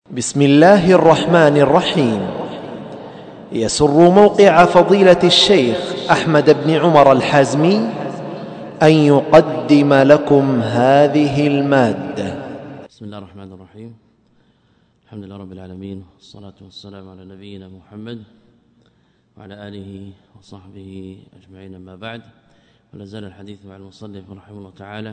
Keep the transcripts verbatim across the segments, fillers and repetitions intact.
بسم الله الرحمن الرحيم. يسر موقع فضيلة الشيخ أحمد بن عمر الحازمي أن يقدم لكم هذه المادة. بسم الله الرحمن الرحيم. الحمد لله رب العالمين، والصلاة والسلام على نبينا محمد وعلى آله وصحبه أجمعين، أما بعد. ولا زال الحديث مع المصنف رحمه الله تعالى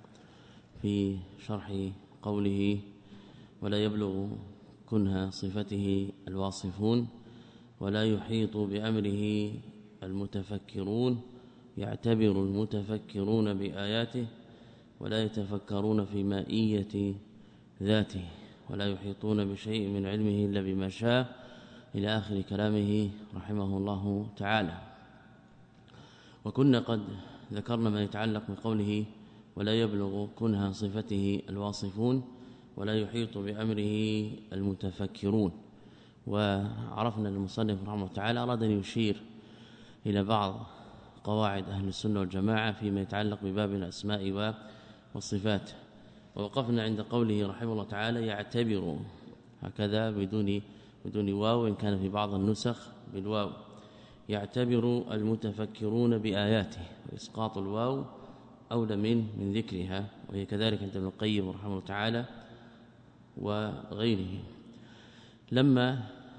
في شرح قوله: ولا يبلغ كنه صفته الواصفون، ولا يحيط بأمره المتفكرون، يعتبر المتفكرون بآياته، ولا يتفكرون في مائية ذاته، ولا يحيطون بشيء من علمه إلا بما شاء، إلى آخر كلامه رحمه الله تعالى. وكنا قد ذكرنا ما يتعلق بقوله: ولا يبلغ كنه صفته الواصفون، ولا يحيط بأمره المتفكرون. وعرفنا المصنف رحمه الله تعالى أراد أن يشير إلى بعض قواعد أهل السنة والجماعة فيما يتعلق بباب الأسماء والصفات، ووقفنا عند قوله رحمه الله تعالى: يعتبر، هكذا بدون بدون واو، إن كان في بعض النسخ بالواو. يعتبر المتفكرون بآياته، وإسقاط الواو أولى من من ذكرها، وهي كذلك عند ابن القيم رحمه الله تعالى وغيره. لما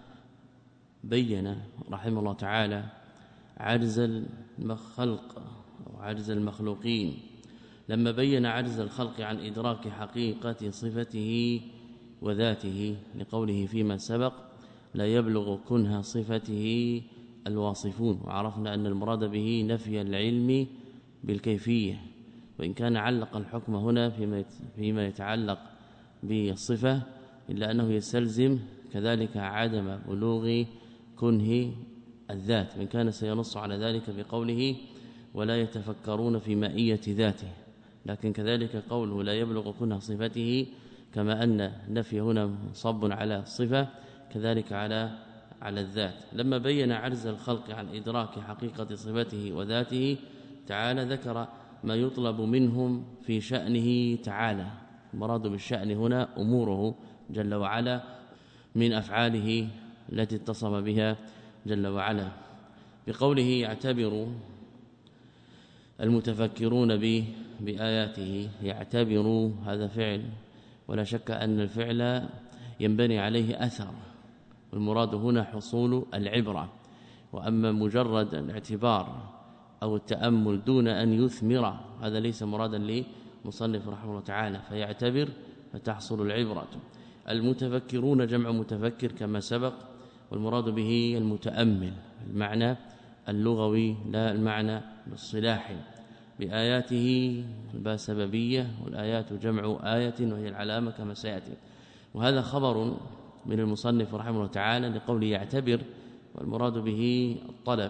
بين رحمه الله تعالى عجز الخلق أو عجز المخلوقين، لما بين عجز الخلق عن إدراك حقيقة صفته وذاته، لقوله فيما سبق: لا يبلغ كنه صفته الواصفون. وعرفنا أن المراد به نفي العلم بالكيفية، وإن كان علق الحكم هنا فيما فيما يتعلق بالصفة، إلا أنه يستلزم كذلك عدم بلوغ كنه الذات، من كان سينص على ذلك بقوله: ولا يتفكرون في مائية ذاته. لكن كذلك قوله لا يبلغ كنه صفته، كما أن نفي هنا صب على الصفة، كذلك على على الذات. لما بين عجز الخلق عن إدراك حقيقة صفته وذاته تعالى، ذكر ما يطلب منهم في شأنه تعالى. المراد بالشأن هنا أموره جل وعلا من أفعاله التي اتصف بها جل وعلا، بقوله: يعتبر المتفكرون بآياته. يعتبر هذا فعل، ولا شك أن الفعل ينبني عليه أثر، والمراد هنا حصول العبرة. وأما مجرد الاعتبار أو التأمل دون أن يثمر، هذا ليس مرادا لمصنف رحمه الله تعالى، فيعتبر فتحصل العبرة. المتفكرون جمع متفكر كما سبق، والمراد به المتأمل، المعنى اللغوي لا المعنى الاصطلاحي. بآياته الباء سببية، والآيات جمع آية وهي العلامة كما سيأتي. وهذا خبر من المصنف رحمه الله تعالى لقوله يعتبر، والمراد به الطلب،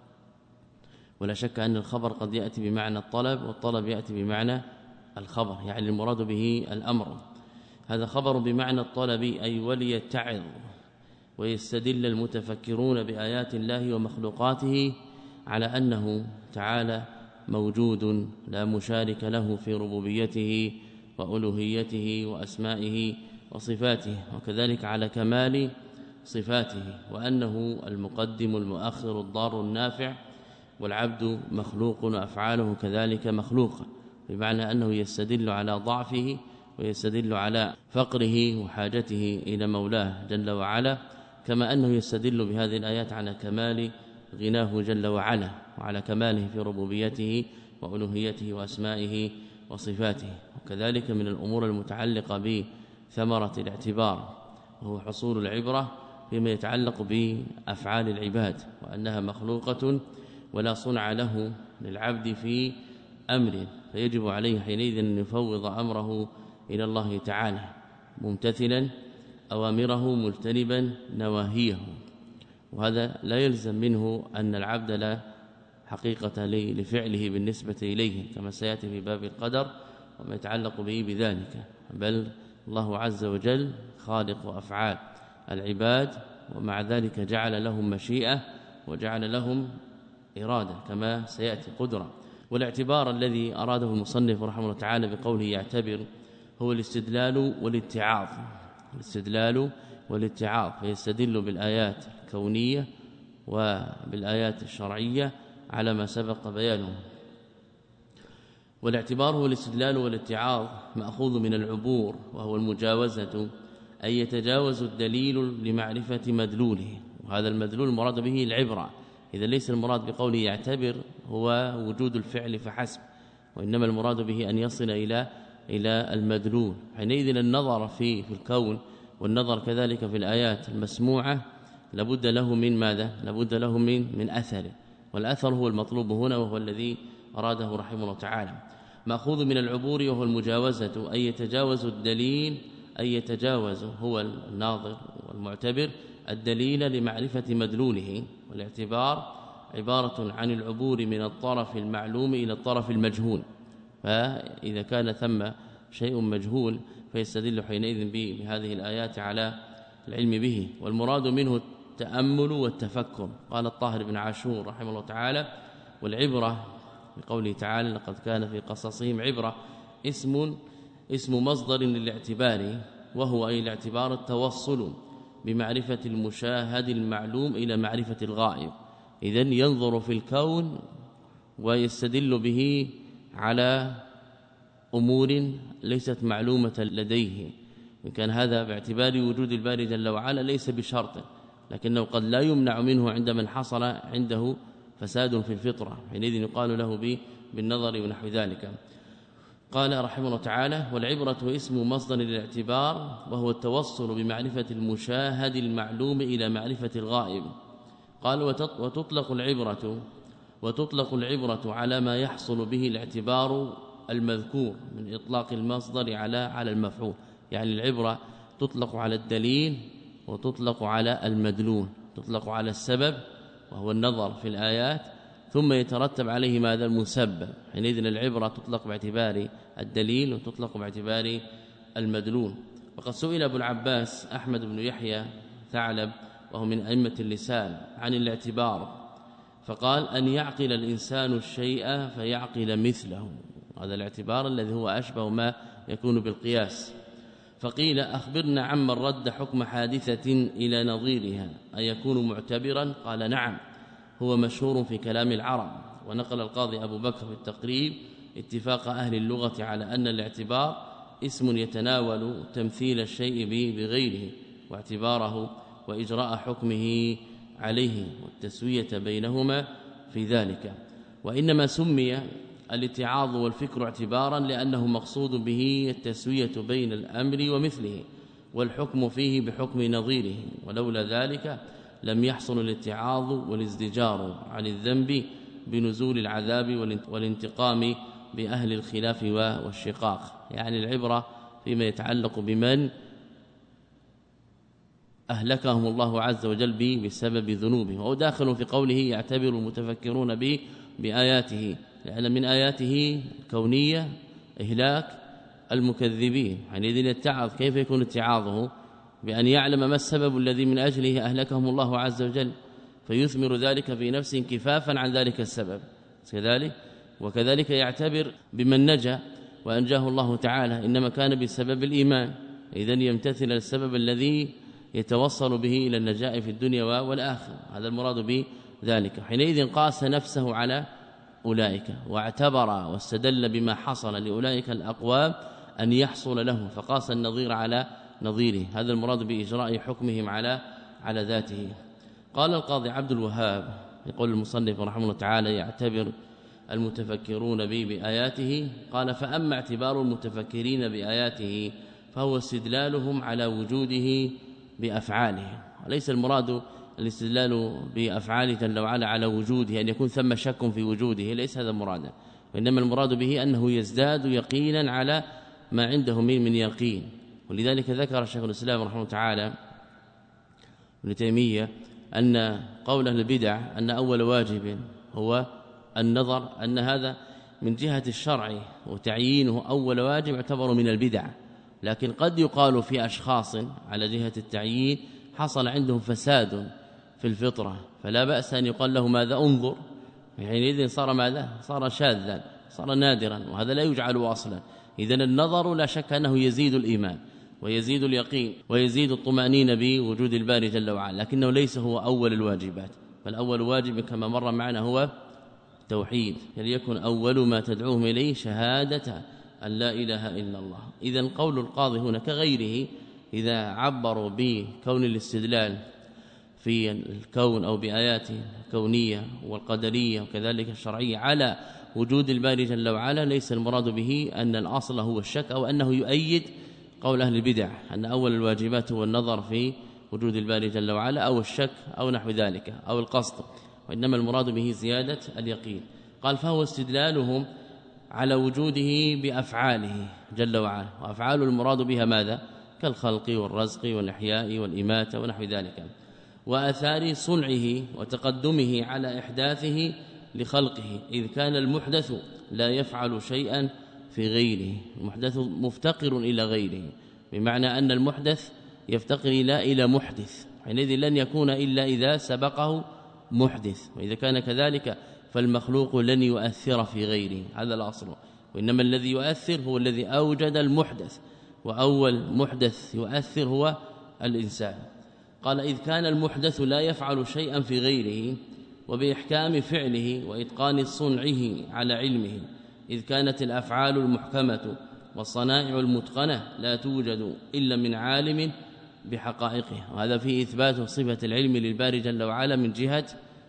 ولا شك أن الخبر قد يأتي بمعنى الطلب، والطلب يأتي بمعنى الخبر، يعني المراد به الأمر. هذا خبر بمعنى الطلب، أي وليتعظ ويستدل المتفكرون بآيات الله ومخلوقاته على أنه تعالى موجود لا مشارك له في ربوبيته وألوهيته وأسمائه وصفاته، وكذلك على كمال صفاته، وأنه المقدم المؤخر الضار النافع، والعبد مخلوق وأفعاله كذلك مخلوقة، بمعنى أنه يستدل على ضعفه ويستدل على فقره وحاجته إلى مولاه جل وعلا، كما أنه يستدل بهذه الآيات على كمال غناه جل وعلا، وعلى كماله في ربوبيته وألوهيته وأسمائه وصفاته. وكذلك من الأمور المتعلقة بثمرة الاعتبار وهو حصول العبرة فيما يتعلق بأفعال العباد، وأنها مخلوقة ولا صنع له للعبد في أمر، فيجب عليه حينئذ أن يفوض أمره إلى الله تعالى، ممتثلا أوامره مجتنبا نواهيه. وهذا لا يلزم منه أن العبد لا حقيقة لفعله بالنسبة إليه، كما سيأتي في باب القدر وما يتعلق به بذلك، بل الله عز وجل خالق أفعال العباد، ومع ذلك جعل لهم مشيئة وجعل لهم إرادة كما سيأتي قدرة. والاعتبار الذي أراده المصنف رحمه الله تعالى بقوله يعتبر هو الاستدلال والاتعاظ الاستدلال والاتعاظ، فيستدل بالآيات الكونية وبالآيات الشرعية على ما سبق بيانه. والاعتبار هو الاستدلال والاتعاظ مأخوذ من العبور، وهو المجاوزة، أي يتجاوز الدليل لمعرفة مدلوله، وهذا المدلول المراد به العبرة. إذا ليس المراد بقوله يعتبر هو وجود الفعل فحسب، وإنما المراد به أن يصل إلى إلى المدلول. حينئذ النظر في في الكون والنظر كذلك في الآيات المسموعة لابد له من ماذا؟ لابد له من من أثر، والأثر هو المطلوب هنا، وهو الذي أراده رحمه الله تعالى. مأخوذ من العبور، وهو المجاوزة، أي يتجاوز الدليل، أي يتجاوز هو الناظر والمعتبر الدليل لمعرفة مدلوله. والاعتبار عبارة عن العبور من الطرف المعلوم إلى الطرف المجهول، فإذا كان ثم شيء مجهول فيستدل حينئذ بهذه الآيات على العلم به. والمراد منه التأمل والتفكر. قال الطاهر بن عاشور رحمه الله تعالى: والعبرة بقوله تعالى: لقد كان في قصصهم عبرة، اسم اسم مصدر للاعتبار، وهو أي الاعتبار التوصل بمعرفة المشاهد المعلوم إلى معرفة الغائب. إذن ينظر في الكون ويستدل به على أمور ليست معلومة لديه، إن كان هذا باعتبار وجود الباري جل وعلا ليس بشرط، لكنه قد لا يمنع منه عند من حصل عنده فساد في الفطرة، حينئذ يقال له بالنظر ونحو ذلك. قال رحمه الله تعالى: والعبرة اسم مصدر للاعتبار، وهو التوصل بمعرفة المشاهد المعلوم إلى معرفة الغائب. قال: وتطلق العبرة وتطلق العبرة على ما يحصل به الاعتبار المذكور من إطلاق المصدر على على المفعول، يعني العبرة تطلق على الدليل وتطلق على المدلول، تطلق على السبب وهو النظر في الآيات، ثم يترتب عليه ماذا؟ المسبب. حينئذ العبرة تطلق باعتبار الدليل وتطلق باعتبار المدلول. وقد سئل أبو العباس أحمد بن يحيى ثعلب وهو من أئمة اللسان عن الاعتبار، فقال: أن يعقل الإنسان الشيء فيعقل مثله، هذا الاعتبار الذي هو أشبه ما يكون بالقياس. فقيل: أخبرنا عمن رد حكم حادثة إلى نظيرها، أيكون معتبرا؟ قال: نعم، هو مشهور في كلام العرب. ونقل القاضي أبو بكر في التقريب اتفاق أهل اللغة على أن الاعتبار اسم يتناول تمثيل الشيء بغيره واعتباره وإجراء حكمه عليه والتسوية بينهما في ذلك. وإنما سمي الاتعاظ والفكر اعتبارا لأنه مقصود به التسوية بين الأمر ومثله والحكم فيه بحكم نظيره، ولولا ذلك لم يحصل الاتعاظ والازدجار عن الذنب بنزول العذاب والانتقام بأهل الخلاف والشقاق. يعني العبرة فيما يتعلق بمن أهلكهم الله عز وجل بسبب ذنوبهم، وهو داخل في قوله: يعتبر المتفكرون به بآياته، لأن من آياته الكونية إهلاك المكذبين. حينئذ يتعظ، كيف يكون اتعاظه؟ بأن يعلم ما السبب الذي من أجله أهلكهم الله عز وجل، فيثمر ذلك في نفسه انكفافا عن ذلك السبب كذلك. وكذلك يعتبر بمن نجا وأنجاه الله تعالى، إنما كان بسبب الإيمان، إذن يمتثل السبب الذي يتوصل به إلى النجاة في الدنيا والآخرة، هذا المراد به ذلك. حينئذ قاس نفسه على أولئك واعتبر واستدل بما حصل لأولئك الأقوام أن يحصل له، فقاس النظير على نظيره، هذا المراد بإجراء حكمهم على على ذاته. قال القاضي عبد الوهاب، يقول المصنف رحمه الله تعالى: يعتبر المتفكرون به بآياته. قال: فأما اعتبار المتفكرين بآياته فهو استدلالهم على وجوده بأفعاله، وليس المراد الاستدلال بأفعاله جل وعلا على وجوده، أن يكون ثم شك في وجوده، ليس هذا مرادا، وإنما المراد به أنه يزداد يقينا على ما عنده من من يقين. ولذلك ذكر شيخ الإسلام رحمه الله تعالى ابن تيمية أن قول أهل البدع أن أول واجب هو النظر، أن هذا من جهة الشرع وتعيينه أول واجب يعتبر من البدع، لكن قد يقال في أشخاص على جهة التعيين حصل عندهم فساد في الفطرة، فلا بأس أن يقال له ماذا؟ انظر، حينئذ صار ماذا؟ صار شاذا، صار نادرا، وهذا لا يجعل أصلا. إذن النظر لا شك أنه يزيد الإيمان، ويزيد اليقين ويزيد الطمأنينة بوجود الباري جل وعلا، لكنه ليس هو أول الواجبات، فالأول واجب كما مر معنا هو توحيد، فليكن أول ما تدعوهم إليه شهادة أن لا إله إلا الله. إذن قول القاضي هنا كغيره إذا عبروا بكون الاستدلال في الكون أو بآياته الكونية والقدرية وكذلك الشرعية على وجود الباري جل وعلا، ليس المراد به أن الأصل هو الشك أو أنه يؤيد قول أهل البدع أن أول الواجبات هو النظر في وجود الباري جل وعلا أو الشك أو نحو ذلك أو القصد، وإنما المراد به زيادة اليقين. قال فهو استدلالهم على وجوده بأفعاله جل وعلا، وأفعال المراد بها ماذا؟ كالخلق والرزق والإحياء والإماتة ونحو ذلك، وآثار صنعه وتقدمه على إحداثه لخلقه، إذ كان المحدث لا يفعل شيئا في غيره، المحدث مفتقر إلى غيره، بمعنى أن المحدث يفتقر إلى إلى محدث، حينئذ لن يكون إلا إذا سبقه محدث، وإذا كان كذلك فالمخلوق لن يؤثر في غيره، هذا الأصل. وإنما الذي يؤثر هو الذي أوجد المحدث، وأول محدث يؤثر هو الإنسان. قال إذ كان المحدث لا يفعل شيئا في غيره، وبإحكام فعله وإتقان صنعه على علمه، إذ كانت الأفعال المحكمة والصنائع المتقنة لا توجد إلا من عالم بحقائقها، وهذا فيه إثبات صفة العلم للباري جل وعلا من جهة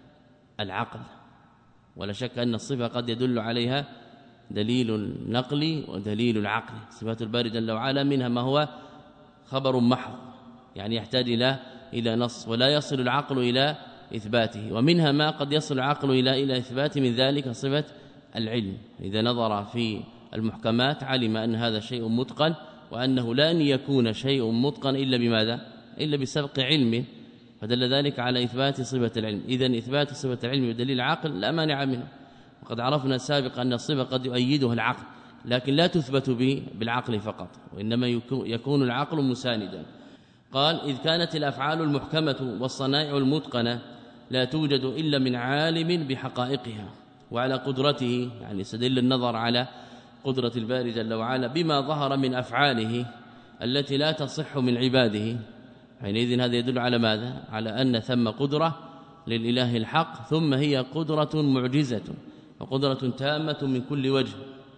العقل، ولا شك أن الصفة قد يدل عليها دليل النقل ودليل العقل. صفات الباري جل وعلا منها ما هو خبر محض، يعني يحتاج إلى إلى نص ولا يصل العقل إلى إثباته، ومنها ما قد يصل العقل إلى إلى إثباته، من ذلك صفة العلم. إذا نظر في المحكمات علم أن هذا شيء متقن، وأنه لن يكون شيء متقن إلا بماذا؟ إلا بسبق علمه، فدل ذلك على إثبات صفة العلم. إذن إثبات صفة العلم بدليل العقل لا مانع منه، وقد عرفنا سابقا أن الصفة قد يؤيدها العقل، لكن لا تثبت به بالعقل فقط، وإنما يكون العقل مساندا. قال إذ كانت الأفعال المحكمة والصنائع المتقنة لا توجد إلا من عالم بحقائقها وعلى قدرته، يعني يستدل النظر على قدرة الباري جل وعلا بما ظهر من أفعاله التي لا تصح من عباده، حينئذ هذا يدل على ماذا؟ على أن ثم قدرة للإله الحق، ثم هي قدرة معجزة وقدرة تامة من كل وجه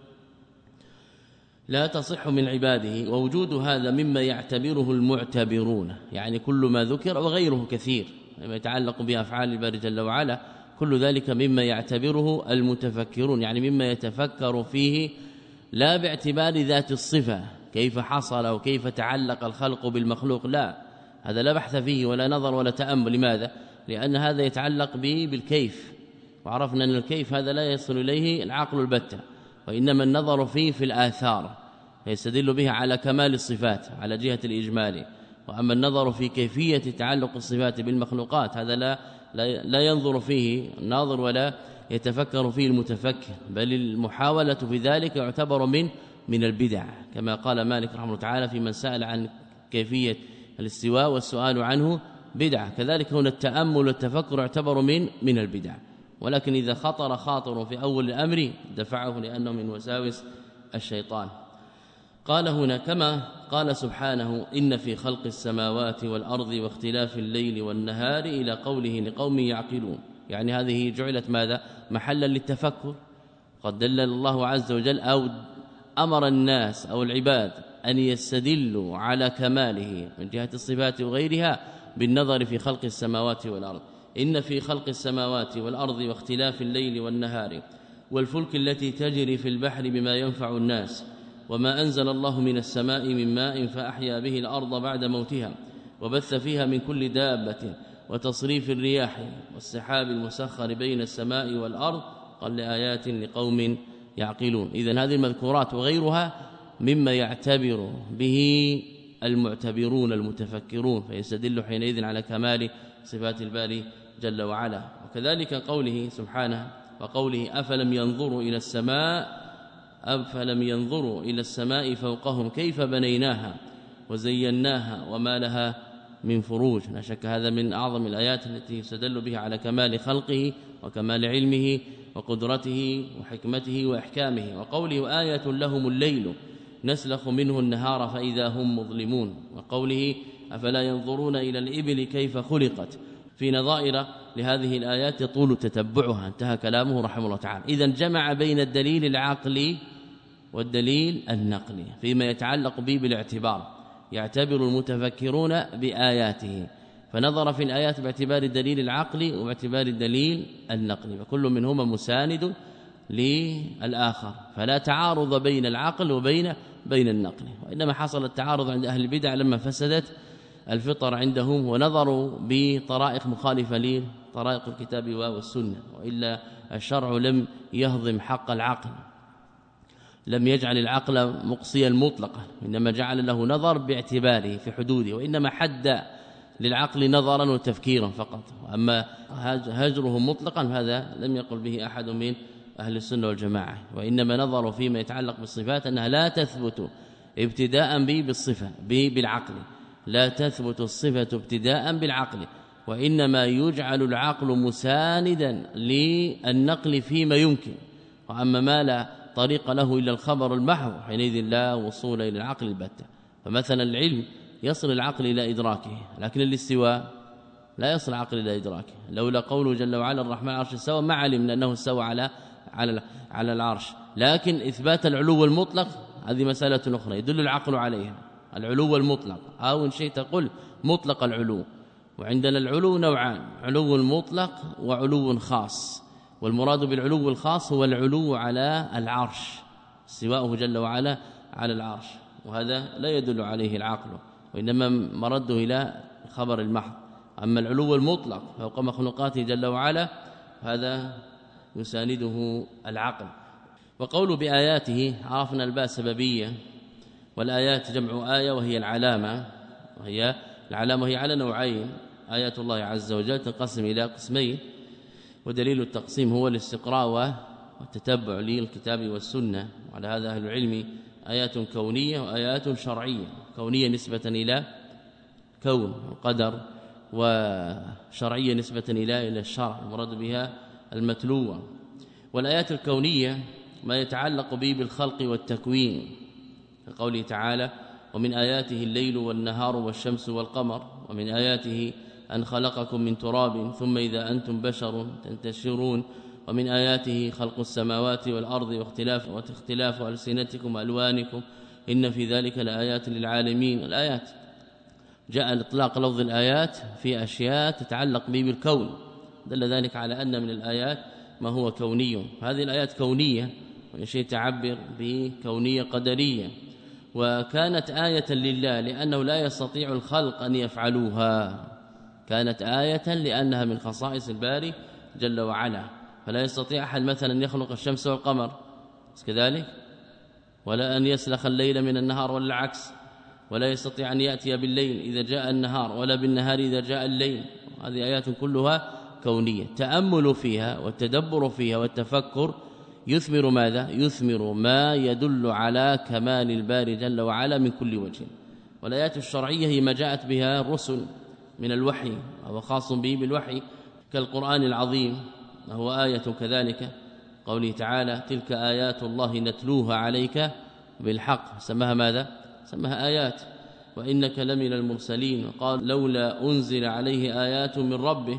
لا تصح من عباده، ووجود هذا مما يعتبره المعتبرون، يعني كل ما ذكر وغيره كثير ما يتعلق بأفعال الباري جل وعلا، كل ذلك مما يعتبره المتفكرون، يعني مما يتفكر فيه لا باعتبار ذات الصفة كيف حصل وكيف تعلق الخلق بالمخلوق، لا، هذا لا بحث فيه ولا نظر ولا تأمل. لماذا؟ لأن هذا يتعلق به بالكيف، وعرفنا أن الكيف هذا لا يصل إليه العقل البتة، وإنما النظر فيه في الآثار يستدل بها على كمال الصفات على جهة الإجمال، وأما النظر في كيفية تعلق الصفات بالمخلوقات هذا لا لا ينظر فيه الناظر ولا يتفكر فيه المتفكر، بل المحاولة في ذلك يعتبر من من البدع، كما قال مالك رحمه الله تعالى في من سأل عن كيفية الاستواء والسؤال عنه بدعة، كذلك هنا التأمل والتفكر يعتبر من من البدع، ولكن إذا خطر خاطر في أول الأمر دفعه لأنه من وساوس الشيطان. قال هنا كما قال سبحانه إن في خلق السماوات والأرض واختلاف الليل والنهار إلى قوله لقوم يعقلون، يعني هذه جعلت ماذا؟ محلا للتفكر. قد دل الله عز وجل أو أمر الناس أو العباد أن يستدلوا على كماله من جهة الصفات وغيرها بالنظر في خلق السماوات والأرض. إن في خلق السماوات والأرض واختلاف الليل والنهار والفلك التي تجري في البحر بما ينفع الناس وما أنزل الله من السماء من ماء فأحيا به الأرض بعد موتها وبث فيها من كل دابة وتصريف الرياح والسحاب المسخر بين السماء والأرض قال لآيات لقوم يعقلون. إذن هذه المذكورات وغيرها مما يعتبر به المعتبرون المتفكرون، فيستدل حينئذ على كمال صفات الباري جل وعلا. وكذلك قوله سبحانه وقوله أفلم ينظروا إلى السماء أفلم ينظروا إلى السماء فوقهم كيف بنيناها وزيناها وما لها من فروج. لا شك هذا من أعظم الآيات التي يستدل بها على كمال خلقه وكمال علمه وقدرته وحكمته وإحكامه. وقوله آية لهم الليل نسلخ منه النهار فإذا هم مظلمون، وقوله أفلا ينظرون إلى الإبل كيف خلقت، في نظائر لهذه الآيات يطول تتبعها. انتهى كلامه رحمه الله تعالى. إذن جمع بين الدليل العقلي والدليل النقلي فيما يتعلق به بالاعتبار، يعتبر المتفكرون بآياته، فنظر في الآيات باعتبار الدليل العقلي وباعتبار الدليل النقلي، فكل منهما مساند للآخر، فلا تعارض بين العقل وبين بين النقل. وإنما حصل التعارض عند أهل البدع لما فسدت الفطر عندهم ونظروا بطرائق مخالفة لطرائق الكتاب والسنة، وإلا الشرع لم يهضم حق العقل، لم يجعل العقل مقصيا مطلقا، إنما جعل له نظر باعتباره في حدوده، وإنما حد للعقل نظرا وتفكيرا فقط. أما هجرهم مطلقا هذا لم يقل به أحد من أهل السنة والجماعة، وإنما نظروا فيما يتعلق بالصفات أنها لا تثبت ابتداء به بالصفة به بالعقل، لا تثبت الصفة ابتداء بالعقل، وإنما يجعل العقل مساندا للنقل فيما يمكن، وأما ما لا طريق له إلا الخبر المحض حينئذ لا وصول إلى العقل البتة. فمثلا العلم يصل العقل إلى إدراكه، لكن الاستواء لا يصل العقل إلى إدراكه. لولا قوله جل وعلا الرحمن على العرش استوى ما علمنا أنه استوى على على على العرش، لكن إثبات العلو المطلق هذه مسألة أخرى يدل العقل عليها، العلو المطلق، أو إن شئت تقول مطلق العلو. وعندنا العلو نوعان، علو مطلق وعلو خاص، والمراد بالعلو الخاص هو العلو على العرش، استواءه جل وعلا على العرش، وهذا لا يدل عليه العقل، وإنما مرده إلى خبر المحض. أما العلو المطلق فوق مخلوقاته جل وعلا هذا يسانده العقل. وقول بآياته عرفنا الباء سببية، والآيات جمع آية وهي العلامة، وهي العلامة هي على نوعين، آيات الله عز وجل تنقسم إلى قسمين، ودليل التقسيم هو الاستقراء والتتبع للكتاب والسنة. وعلى هذا أهل العلم آيات كونية وآيات شرعية، كونية نسبة إلى كون وقدر، وشرعية نسبة إلى إلى الشرع المراد بها المتلوة. والآيات الكونية ما يتعلق به بالخلق والتكوين، كقوله تعالى ومن آياته الليل والنهار والشمس والقمر، ومن آياته أن خلقكم من تراب ثم إذا أنتم بشر تنتشرون، ومن آياته خلق السماوات والأرض واختلاف واختلاف ألسنتكم وألوانكم إن في ذلك لآيات للعالمين. الآيات جاء الإطلاق لفظ الآيات في أشياء تتعلق به بالكون، دل ذلك على أن من الآيات ما هو كوني. هذه الآيات كونية، وإن شئت تعبر بكونية قدرية، وكانت آية لله لأنه لا يستطيع الخلق أن يفعلوها، كانت آية لأنها من خصائص الباري جل وعلا، فلا يستطيع أحد مثلا أن يخلق الشمس والقمر كذلك، ولا أن يسلخ الليل من النهار ولا العكس، ولا يستطيع أن يأتي بالليل إذا جاء النهار ولا بالنهار إذا جاء الليل. هذه آيات كلها كونية، تأمل فيها والتدبر فيها والتفكر يثمر ماذا؟ يثمر ما يدل على كمال الباري جل وعلا من كل وجه. والآيات الشرعية هي ما جاءت بها الرسل من الوحي، وهو خاص به بالوحي، كالقرآن العظيم وهو آية كذلك، قوله تعالى تلك آيات الله نتلوها عليك بالحق، سماها ماذا؟ سماها آيات. وإنك لمن المرسلين، قال لولا أنزل عليه آيات من ربه،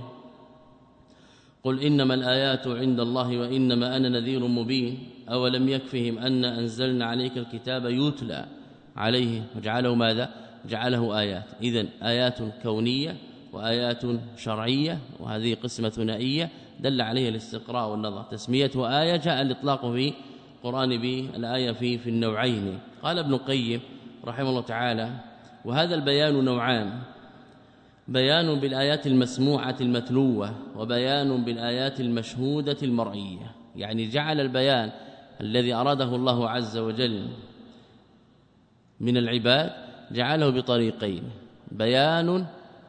قل إنما الآيات عند الله وإنما أنا نذير مبين، أولم يكفهم أن أنزلنا عليك الكتاب يتلى عليه، وجعله ماذا؟ جعله آيات. إذن آيات كونية وآيات شرعية، وهذه قسمة ثنائية دل عليها الاستقراء والنظر. تسميته آية جاء الإطلاق في القرآن بالآية في في النوعين. قال ابن القيم رحمه الله تعالى وهذا البيان نوعان، بيان بالآيات المسموعة المتلوة، وبيان بالآيات المشهودة المرئية. يعني جعل البيان الذي أراده الله عز وجل من العباد جعله بطريقين، بيان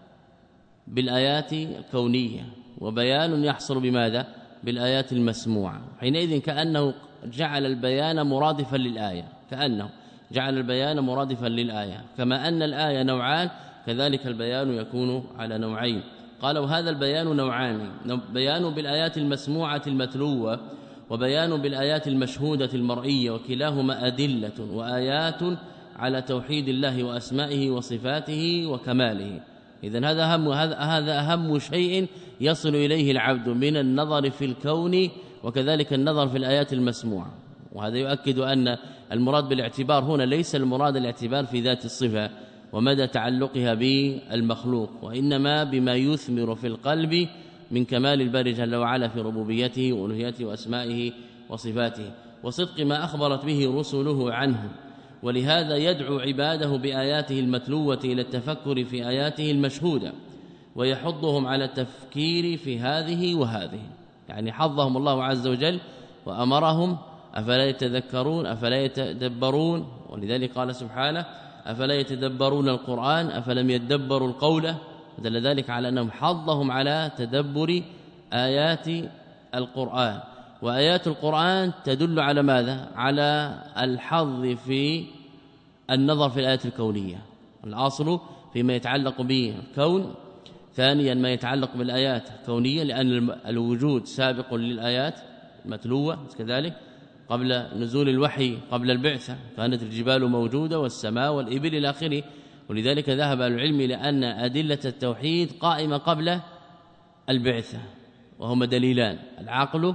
بالآيات الكونية، وبيان يحصل بماذا؟ بالآيات المسموعة. حينئذ كأنه جعل البيان مرادفا للآية، كأنه جعل البيان مرادفا للآية، كما أن الآية نوعان كذلك البيان يكون على نوعين. قال وهذا البيان نوعان، بيان بالآيات المسموعة المتلوة، وبيان بالآيات المشهودة المرئية، وكلاهما أدلة وآيات على توحيد الله وأسمائه وصفاته وكماله. إذن هذا أهم هذا أهم شيء يصل إليه العبد من النظر في الكون، وكذلك النظر في الآيات المسموعة. وهذا يؤكد أن المراد بالاعتبار هنا ليس المراد الاعتبار في ذات الصفة ومدى تعلقها بالمخلوق، وإنما بما يثمر في القلب من كمال الباري جل وعلا في ربوبيته وألوهيته وأسمائه وصفاته، وصدق ما أخبرت به رسله عنه. ولهذا يدعو عباده بآياته المتلوة إلى التفكر في آياته المشهودة، ويحضهم على التفكير في هذه وهذه، يعني حظهم الله عز وجل وأمرهم أفلا يتذكرون أفلا يتدبرون. ولذلك قال سبحانه أفلا يتدبرون القرآن أفلم يدبروا القول، دل ذلك على أنهم حظهم على تدبر آيات القرآن. وآيات القرآن تدل على ماذا؟ على الحظ في النظر في الآيات الكونية، الأصل فيما يتعلق بالكون. ثانيا ما يتعلق بالآيات الكونية، لأن الوجود سابق للآيات المتلوة، كذلك قبل نزول الوحي قبل البعثة كانت الجبال موجودة والسماء والإبل إلى آخره. ولذلك ذهب العلم لأن أدلة التوحيد قائمة قبل البعثة، وهما دليلان: العقل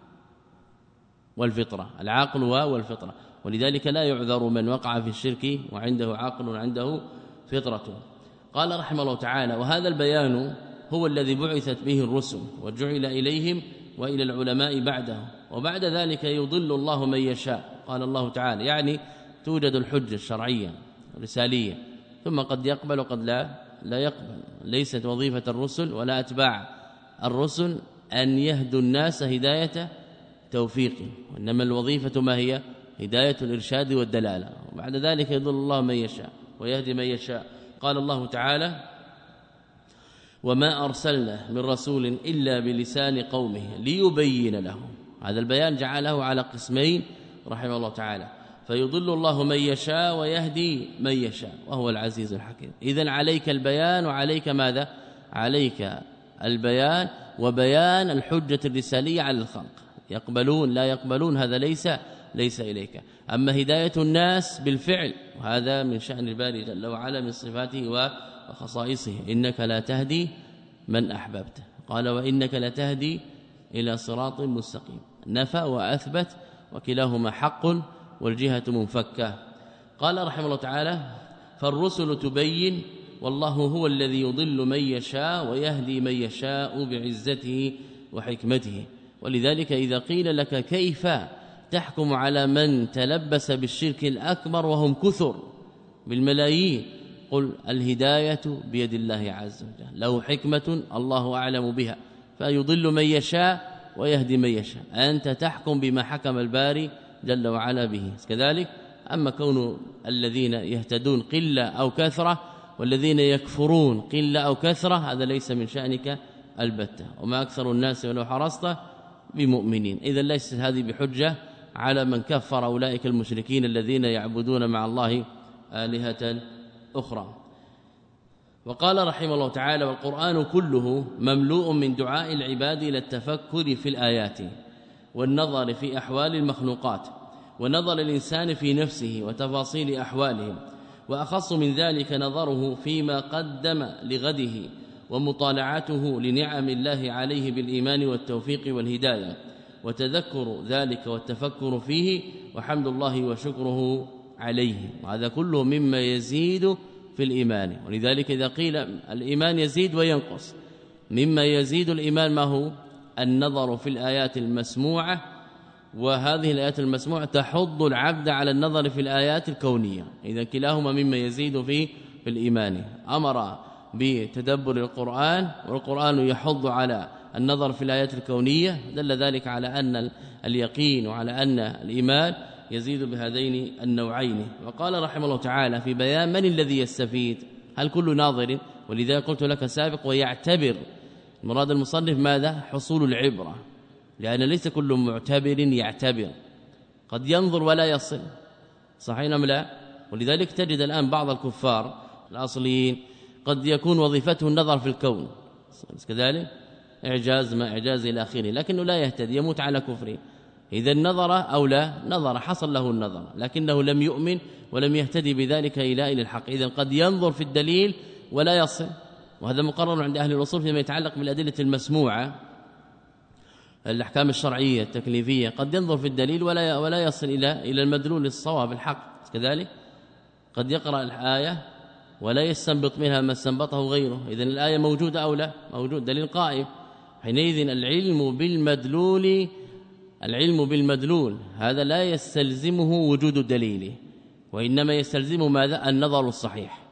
والفطرة، العقل والفطرة. ولذلك لا يعذر من وقع في الشرك وعنده عقل وعنده فطرة. قال رحمه الله تعالى: وهذا البيان هو الذي بعثت به الرسل وجعل إليهم وإلى العلماء بعده، وبعد ذلك يضل الله من يشاء. قال الله تعالى، يعني توجد الحجة الشرعية الرسالية، ثم قد يقبل وقد لا لا يقبل. ليست وظيفة الرسل ولا أتباع الرسل أن يهدوا الناس هداية توفيق، وإنما الوظيفة ما هي؟ هداية الإرشاد والدلالة. وبعد ذلك يضل الله من يشاء ويهدي من يشاء. قال الله تعالى: وما أرسلنا من رسول إلا بلسان قومه ليبين لهم. هذا البيان جعله على قسمين رحمه الله تعالى، فيضل الله من يشاء ويهدي من يشاء وهو العزيز الحكيم. إذن عليك البيان، وعليك ماذا؟ عليك البيان وبيان الحجة الرسالية على الخلق، يقبلون لا يقبلون هذا ليس ليس إليك. أما هداية الناس بالفعل وهذا من شأن الباري جل وعلا من صفاته وخصائصه، إنك لا تهدي من أحببت. قال: وإنك لتهدي إلى صراط مستقيم. نفى وأثبت، وكلاهما حق والجهة منفكة. قال رحمه الله تعالى: فالرسل تبين، والله هو الذي يضل من يشاء ويهدي من يشاء بعزته وحكمته. ولذلك إذا قيل لك كيف تحكم على من تلبس بالشرك الأكبر وهم كثر بالملايين، قل: الهداية بيد الله عز وجل، له حكمة الله أعلم بها، فيضل من يشاء ويهدي من يشاء. أنت تحكم بما حكم الباري جل وعلا به. كذلك أما كون الذين يهتدون قلة أو كثرة والذين يكفرون قلة أو كثرة، هذا ليس من شأنك البتة. وما أكثر الناس ولو حرصت بمؤمنين. إذن ليست هذه بحجة على من كفر أولئك المشركين الذين يعبدون مع الله آلهة أخرى. وقال رحمه الله تعالى: والقرآن كله مملوء من دعاء العباد إلى التفكر في الآيات والنظر في أحوال المخلوقات، ونظر الإنسان في نفسه وتفاصيل أحوالهم، وأخص من ذلك نظره فيما قدم لغده ومطالعته لنعم الله عليه بالإيمان والتوفيق والهداية، وتذكر ذلك والتفكر فيه وحمد الله وشكره عليه. وهذا كله مما يزيد في الإيمان. ولذلك إذا قيل الإيمان يزيد وينقص، مما يزيد الإيمان ما هو؟ النظر في الآيات المسموعة، وهذه الآيات المسموعة تحض العبد على النظر في الآيات الكونية. إذا كلاهما مما يزيد في في الإيمان. أمر بتدبر القرآن، والقرآن يحض على النظر في الآيات الكونية، دل ذلك على أن اليقين وعلى أن الإيمان يزيد بهذين النوعين. وقال رحمه الله تعالى في بيان من الذي يستفيد، هل كل ناظر؟ ولذا قلت لك سابق ويعتبر، مراد المصنف ماذا؟ حصول العبرة، لأن ليس كل معتبر يعتبر، قد ينظر ولا يصل، صحيح أم لا؟ ولذلك تجد الآن بعض الكفار الأصليين قد يكون وظيفته النظر في الكون كذلك، إعجاز ما إعجاز إلى آخره، لكنه لا يهتدي، يموت على كفره. إذا نظر أو لا نظر حصل له النظر لكنه لم يؤمن ولم يهتدي بذلك إلى إلى الحق. إذا قد ينظر في الدليل ولا يصل، وهذا مقرر عند أهل الأصول فيما يتعلق بالأدلة المسموعة الأحكام الشرعية التكليفية، قد ينظر في الدليل ولا ولا يصل إلى إلى المدلول الصواب الحق. كذلك قد يقرأ الآية ولا يستنبط منها ما استنبطه غيره. إذن الآية موجودة أو لا موجود، دليل قائم. حينئذ العلم بالمدلول العلم بالمدلول هذا لا يستلزمه وجود الدليل، وإنما يستلزم ماذا؟ النظر الصحيح.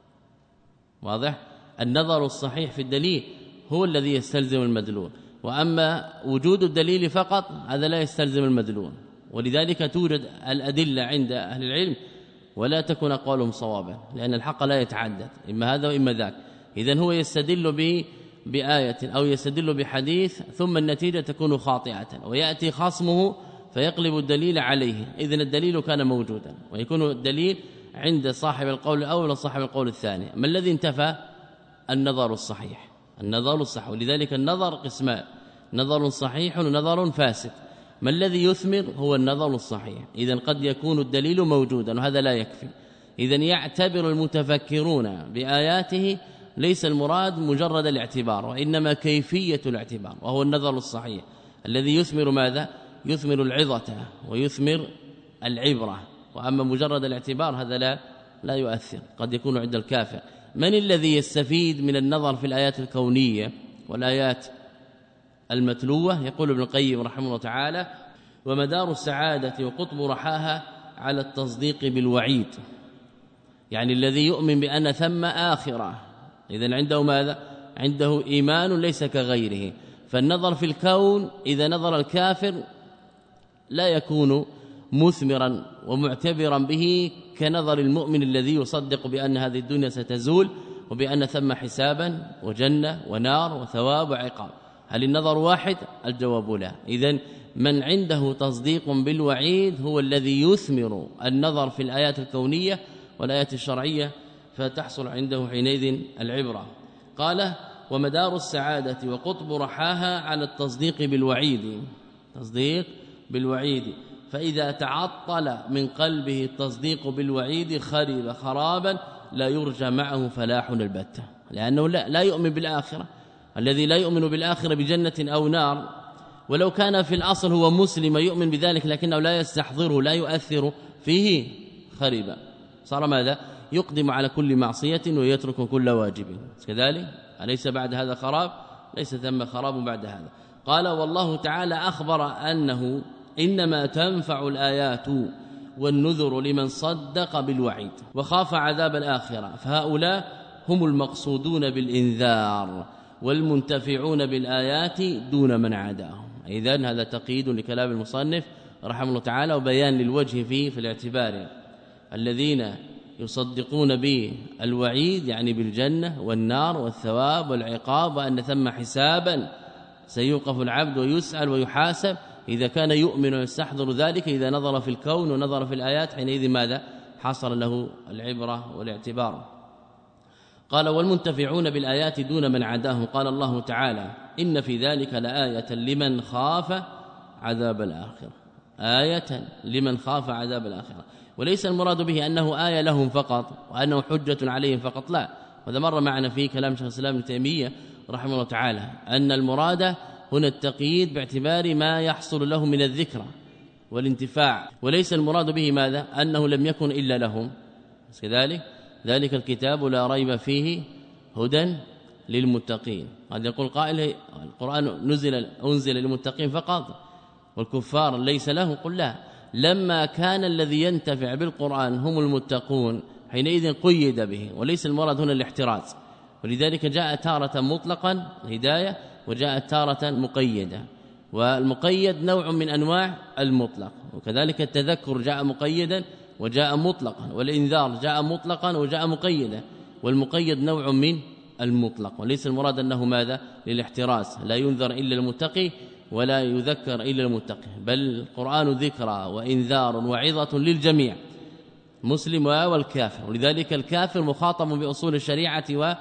واضح؟ النظر الصحيح في الدليل هو الذي يستلزم المدلول، وأما وجود الدليل فقط هذا لا يستلزم المدلول. ولذلك توجد الأدلة عند أهل العلم ولا تكون أقوالهم صوابا، لأن الحق لا يتعدد إما هذا وإما ذاك. إذن هو يستدل ب بآية أو يستدل بحديث ثم النتيجة تكون خاطئة، ويأتي خصمه فيقلب الدليل عليه. إذن الدليل كان موجودا، ويكون الدليل عند صاحب القول الأول وصاحب القول الثاني. ما الذي انتفى؟ النظر الصحيح. النظر الصحيح، ولذلك النظر قسمان: نظر صحيح ونظر فاسد. ما الذي يثمر؟ هو النظر الصحيح. إذن قد يكون الدليل موجودا وهذا لا يكفي. إذن يعتبر المتفكرون بآياته ليس المراد مجرد الاعتبار، وإنما كيفية الاعتبار، وهو النظر الصحيح الذي يثمر ماذا؟ يثمر العظة ويثمر العبرة. وأما مجرد الاعتبار هذا لا لا يؤثر، قد يكون عند الكافر. من الذي يستفيد من النظر في الآيات الكونية والآيات المتلوة؟ يقول ابن القيم رحمه الله تعالى: ومدار السعادة وقطب رحاها على التصديق بالوعيد، يعني الذي يؤمن بأن ثم آخرة. إذن عنده ماذا؟ عنده إيمان ليس كغيره. فالنظر في الكون إذا نظر الكافر لا يكون مثمرا ومعتبرا به كنظر المؤمن الذي يصدق بأن هذه الدنيا ستزول وبأن ثم حسابا وجنة ونار وثواب وعقاب. هل النظر واحد؟ الجواب لا. إذن من عنده تصديق بالوعيد هو الذي يثمر النظر في الآيات الكونية والآيات الشرعية، فتحصل عنده حينئذ العبرة. قال: ومدار السعادة وقطب رحاها على التصديق بالوعيد، تصديق بالوعيد. فإذا تعطل من قلبه التصديق بالوعيد خرب خرابا لا يرجى معه فلاح البتة، لأنه لا, لا يؤمن بالآخرة. الذي لا يؤمن بالآخرة بجنة أو نار ولو كان في الأصل هو مسلم يؤمن بذلك لكنه لا يستحضره لا يؤثر فيه خرب، صار ماذا؟ يقدم على كل معصية ويترك كل واجب. كذلك أليس بعد هذا خراب؟ ليس ثم خراب بعد هذا. قال: والله تعالى أخبر أنه إنما تنفع الآيات والنذر لمن صدق بالوعيد وخاف عذاب الآخرة، فهؤلاء هم المقصودون بالإنذار والمنتفعون بالآيات دون من عاداهم. إذن هذا تقييد لكلام المصنف رحمه الله تعالى وبيان للوجه فيه في الاعتبار. الذين يصدقون بالوعيد يعني بالجنة والنار والثواب والعقاب وأن ثم حسابا سيوقف العبد ويسأل ويحاسب، إذا كان يؤمن ويستحضر ذلك إذا نظر في الكون ونظر في الآيات حينئذ ماذا؟ حصل له العبرة والاعتبار. قال: والمنتفعون بالآيات دون من عداهم. قال الله تعالى: إن في ذلك لآية لمن خاف عذاب الآخرة، آية لمن خاف عذاب الآخرة. وليس المراد به أنه آية لهم فقط وأنه حجة عليهم فقط، لا. وهذا مر معنا في كلام شيخ الإسلام ابن تيمية رحمه الله تعالى أن المراد هنا التقييد باعتبار ما يحصل له من الذكرى والانتفاع، وليس المراد به ماذا؟ أنه لم يكن إلا لهم. كذلك ذلك الكتاب لا ريب فيه هدى للمتقين. قد يقول قائل: القرآن نزل أنزل للمتقين فقط والكفار ليس له. قل لا، لما كان الذي ينتفع بالقرآن هم المتقون حينئذ قيد به، وليس المراد هنا الاحتراز. ولذلك جاء تارة مطلقا الهداية وجاء تارة مقيدة، والمقيد نوع من أنواع المطلق، وكذلك التذكر جاء مقيدا وجاء مطلقا، والإنذار جاء مطلقا وجاء مقيدا، والمقيد نوع من المطلق. وليس المراد أنه ماذا؟ للاحتراز، لا ينذر إلا المتقي ولا يذكر إلا المتقي، بل القرآن ذكرى وإنذار وعظة للجميع مسلم والكافر. ولذلك الكافر مخاطب بأصول الشريعة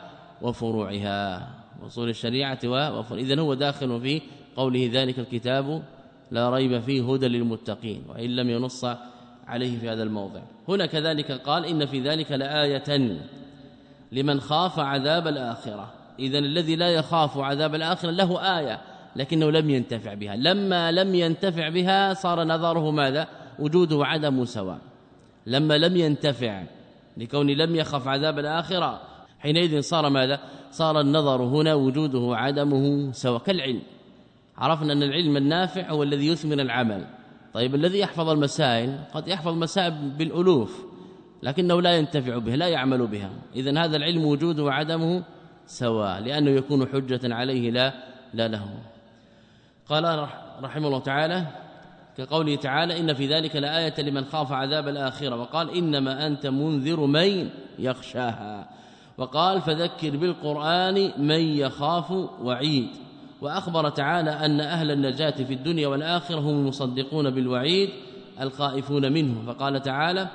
وفروعها، أصول الشريعة وفروعها. إذن هو داخل في قوله ذلك الكتاب لا ريب فيه هدى للمتقين، وإن لم ينص عليه في هذا الموضع. هنا كذلك قال إن في ذلك لآية لمن خاف عذاب الآخرة. إذن الذي لا يخاف عذاب الآخرة له آية لكنه لم ينتفع بها، لما لم ينتفع بها صار نظره ماذا؟ وجوده وعدمه سواء. لما لم ينتفع لكون لم يخف عذاب الآخرة حينئذ صار ماذا؟ صار النظر هنا وجوده وعدمه سواء. كالعلم، عرفنا أن العلم النافع هو الذي يثمر العمل. طيب الذي يحفظ المسائل قد يحفظ مسائل بالألوف لكنه لا ينتفع بها، لا يعمل بها. إذن هذا العلم وجوده وعدمه سواء، لأنه يكون حجة عليه لا لا له. قال رحمه الله تعالى كقوله تعالى إن في ذلك لآية لمن خاف عذاب الآخرة، وقال إنما أنت منذر من يخشاها، وقال فذكر بالقرآن من يخاف وعيد. وأخبر تعالى أن أهل النجاة في الدنيا والآخرة هم المصدقون بالوعيد الخائفون منه، فقال تعالى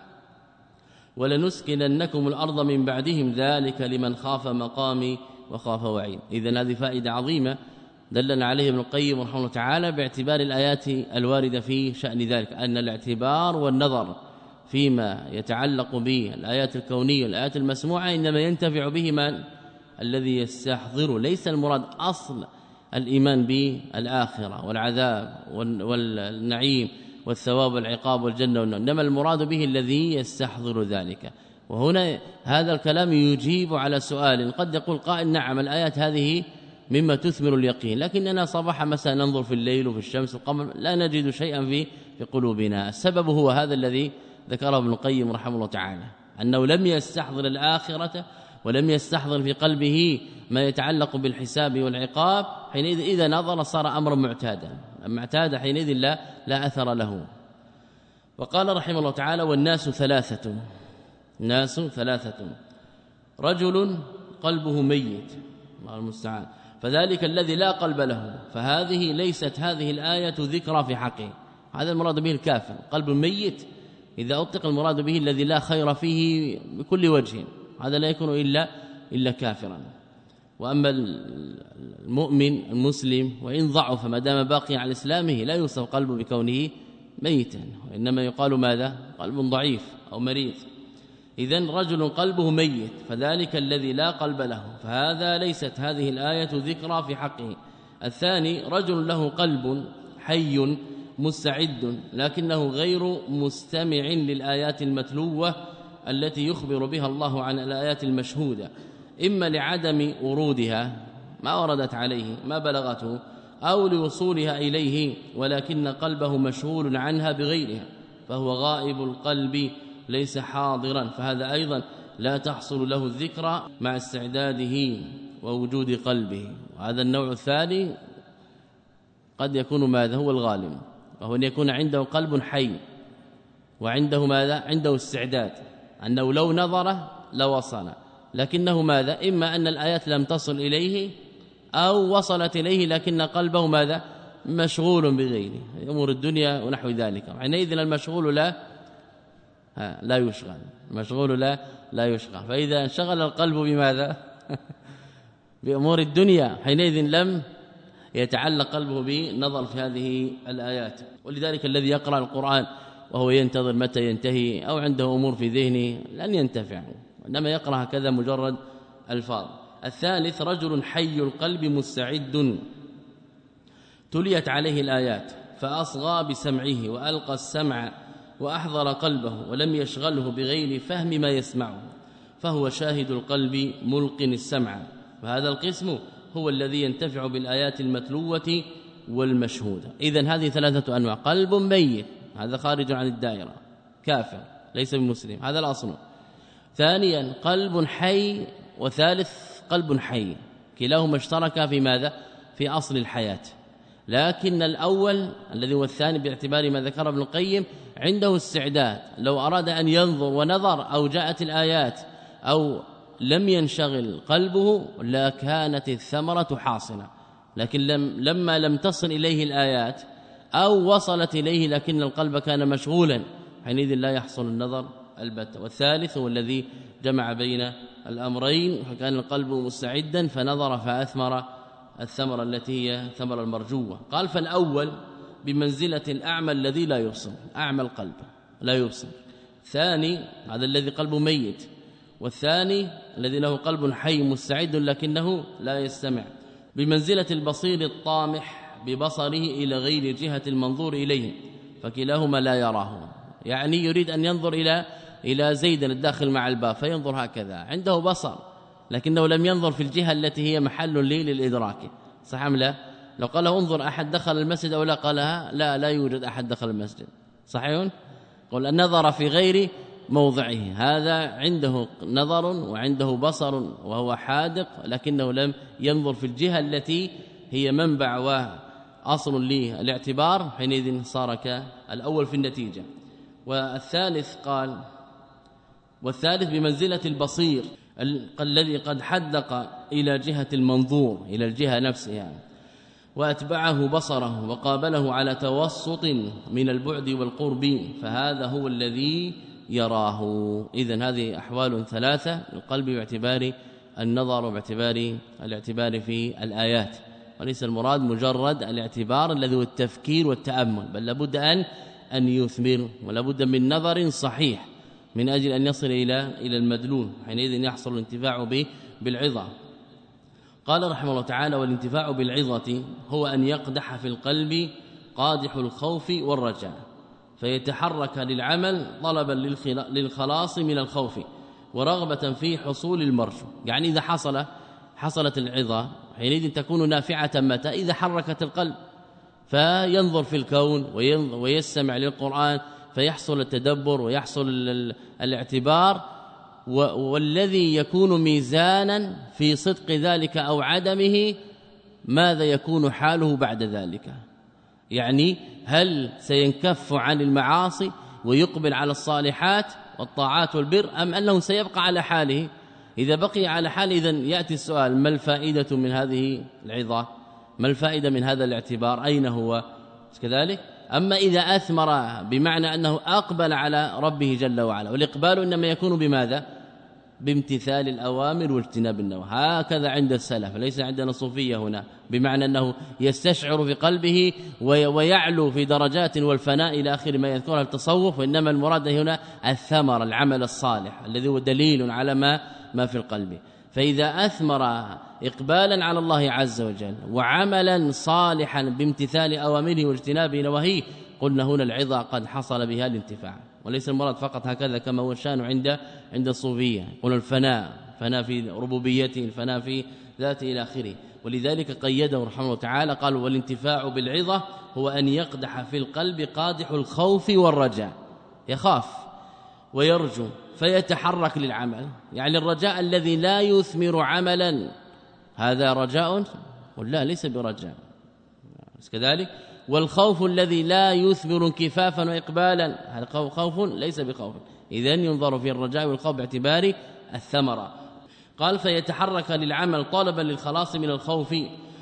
ولنسكننكم الأرض من بعدهم ذلك لمن خاف مقامي وخاف وعيد. إذن هذه فائدة عظيمة دلنا عليه ابن القيم رحمه الله تعالى باعتبار الآيات الواردة في شأن ذلك، أن الاعتبار والنظر فيما يتعلق بالآيات الكونية والآيات المسموعة إنما ينتفع به من الذي يستحضر. ليس المراد أصل الإيمان بالآخرة والعذاب والنعيم والثواب والعقاب والجنة والنار، إنما المراد به الذي يستحضر ذلك. وهنا هذا الكلام يجيب على سؤال قد يقول قائل نعم الآيات هذه مما تثمر اليقين، لكننا صباح مساء ننظر في الليل وفي الشمس والقمر لا نجد شيئا في في قلوبنا. السبب هو هذا الذي ذكره ابن القيم رحمه الله تعالى، أنه لم يستحضر الآخرة ولم يستحضر في قلبه ما يتعلق بالحساب والعقاب، حينئذ إذا نظر صار أمرا معتادا، أما اعتاد حينئذ لا, لا أثر له. وقال رحمه الله تعالى والناس ثلاثة، الناس ثلاثة رجل قلبه ميت، الله المستعان، فذلك الذي لا قلب له، فهذه ليست هذه الآية ذكرى في حقه. هذا المراد به الكافر، قلب ميت إذا أطلق المراد به الذي لا خير فيه بكل وجه، هذا لا يكون إلا إلا كافرا. وأما المؤمن المسلم وإن ضعف ما دام باقيا على إسلامه لا يوصف قلبه بكونه ميتا، وإنما يقال ماذا؟ قلب ضعيف أو مريض. إذن رجل قلبه ميت فذلك الذي لا قلب له، فهذا ليست هذه الآية ذكرى في حقه. الثاني رجل له قلب حي مستعد لكنه غير مستمع للآيات المتلوة التي يخبر بها الله عن الآيات المشهودة، إما لعدم ورودها ما وردت عليه ما بلغته، أو لوصولها إليه ولكن قلبه مشغول عنها بغيرها، فهو غائب القلب ليس حاضرا، فهذا أيضا لا تحصل له الذكرى مع استعداده ووجود قلبه. وهذا النوع الثاني قد يكون ماذا هو الغالب، وهو أن يكون عنده قلب حي وعنده ماذا عنده استعداد أنه لو نظر لوصل، لكنه ماذا إما أن الآيات لم تصل إليه أو وصلت إليه لكن قلبه ماذا مشغول بغيره أمور الدنيا ونحو ذلك، حينئذ المشغول لا لا يشغل، المشغول لا لا يشغل. فإذا انشغل القلب بماذا بأمور الدنيا حينئذ لم يتعلق قلبه بالنظر في هذه الآيات. ولذلك الذي يقرأ القرآن وهو ينتظر متى ينتهي أو عنده أمور في ذهنه لن ينتفع، إنما يقرأ كذا مجرد الفاظ. الثالث رجل حي القلب مستعد تليت عليه الآيات فأصغى بسمعه وألقى السمع وأحضر قلبه ولم يشغله بغير فهم ما يسمعه، فهو شاهد القلب ملقن السمع، فهذا القسم هو الذي ينتفع بالآيات المتلوة والمشهودة. إذن هذه ثلاثة أنواع: قلب ميت هذا خارج عن الدائرة كافر ليس بمسلم، هذا الأصل. ثانيا قلب حي، وثالث قلب حي، كلاهما اشتركا في ماذا في أصل الحياة، لكن الأول الذي هو الثاني باعتبار ما ذكر ابن القيم عنده استعداد، لو أراد أن ينظر ونظر أو جاءت الآيات أو لم ينشغل قلبه لكانت الثمرة حاصلة، لكن لم لما لم تصل إليه الآيات أو وصلت إليه لكن القلب كان مشغولا حينئذ لا يحصل النظر البتة. والثالث هو الذي جمع بين الأمرين، فكان القلب مستعدا فنظر فأثمر الثمرة التي هي ثمرة المرجوة. قال فالأول بمنزلة الأعمى الذي لا يبصر، أعمى القلب لا يبصر. ثاني هذا الذي قلبه ميت، والثاني الذي له قلب حي مستعد لكنه لا يستمع، بمنزلة البصير الطامح ببصره إلى غير جهة المنظور إليه، فكلاهما لا يراه. يعني يريد أن ينظر إلى إلى زيد الداخل مع الباب فينظر هكذا، عنده بصر لكنه لم ينظر في الجهة التي هي محل لي للإدراك، صح أم لا؟ لو قال له انظر أحد دخل المسجد أو لا، قالها لا لا يوجد أحد دخل المسجد، صحيح؟ قل النظر في غير موضعه، هذا عنده نظر وعنده بصر وهو حاذق لكنه لم ينظر في الجهة التي هي منبع وأصل للاعتبار، حينئذ صار كالأول في النتيجة. والثالث قال والثالث بمنزلة البصير الذي قد حدق إلى جهة المنظور، إلى الجهة نفسها يعني، وأتبعه بصره وقابله على توسط من البعد والقرب، فهذا هو الذي يراه. إذن هذه أحوال ثلاثة للقلب باعتبار النظر وباعتبار الاعتبار في الآيات، وليس المراد مجرد الاعتبار الذي هو التفكير والتأمل، بل لابد أن أن يثمر، ولابد من نظر صحيح من أجل أن يصل إلى إلى المدلول، حينئذ يحصل الانتفاع به بالعظة. قال رحمه الله تعالى: والانتفاع بالعظة هو أن يقدح في القلب قادح الخوف والرجاء، فيتحرك للعمل طلبا للخلاص من الخوف ورغبة في حصول المرجو. يعني إذا حصل حصلت العظة حينئذ تكون نافعة متى؟ إذا حركت القلب، فينظر في الكون ويستمع للقرآن، فيحصل التدبر ويحصل الاعتبار، والذي يكون ميزانا في صدق ذلك أو عدمه ماذا يكون حاله بعد ذلك. يعني هل سينكف عن المعاصي ويقبل على الصالحات والطاعات والبر، أم أنه سيبقى على حاله؟ إذا بقي على حاله إذن يأتي السؤال: ما الفائدة من هذه العظة؟ ما الفائدة من هذا الاعتبار؟ أين هو؟ كذلك. أما إذا أثمر بمعنى أنه أقبل على ربه جل وعلا، والإقبال إنما يكون بماذا؟ بامتثال الأوامر واجتناب النواهي. هكذا عند السلف، ليس عندنا صوفية هنا، بمعنى أنه يستشعر في قلبه ويعلو في درجات والفناء إلى آخر ما يذكرها التصوف، وإنما المراد هنا الثمر، العمل الصالح الذي هو دليل على ما ما في القلب. فإذا أثمر إقبالا على الله عز وجل وعملا صالحا بامتثال أوامره واجتناب نواهيه، قلنا هنا العظة قد حصل بها الانتفاع. وليس المراد فقط هكذا كما هو الشان عند عند الصوفية، قلنا الفناء، فناء في ربوبيته، الفناء في ذاته إلى آخره. ولذلك قيده رحمه الله تعالى قال: والانتفاع بالعظة هو أن يقدح في القلب قادح الخوف والرجاء، يخاف ويرجو فيتحرك للعمل. يعني الرجاء الذي لا يثمر عملا هذا رجاء ولا ليس برجاء كذلك، والخوف الذي لا يثمر كفافا وإقبالا هذا خوف ليس بخوف. إذن ينظر في الرجاء والخوف باعتبار الثمرة. قال: فيتحرك للعمل طلبا للخلاص من الخوف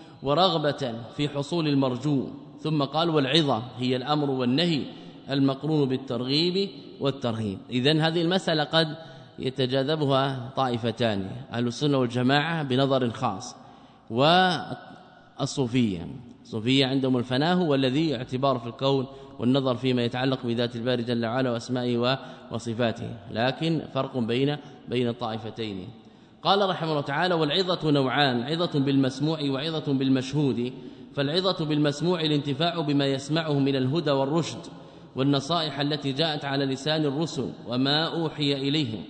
ورغبة في حصول المرجو. ثم قال: والعظة هي الأمر والنهي المقرون بالترغيب والترهيب. إذن هذه المسألة قد يتجاذبها طائفتان، أهل السنة والجماعة بنظر خاص، والصوفية. الصوفية عندهم الفناء هو الذي اعتبار في الكون والنظر فيما يتعلق بذات الباري جل وعلا وأسمائه وصفاته، لكن فرق بين بين الطائفتين. قال رحمه الله تعالى: والعظة نوعان: عظة بالمسموع وعظة بالمشهود. فالعظة بالمسموع الانتفاع بما يسمعه من الهدى والرشد والنصائح التي جاءت على لسان الرسل وما أوحي إليهم،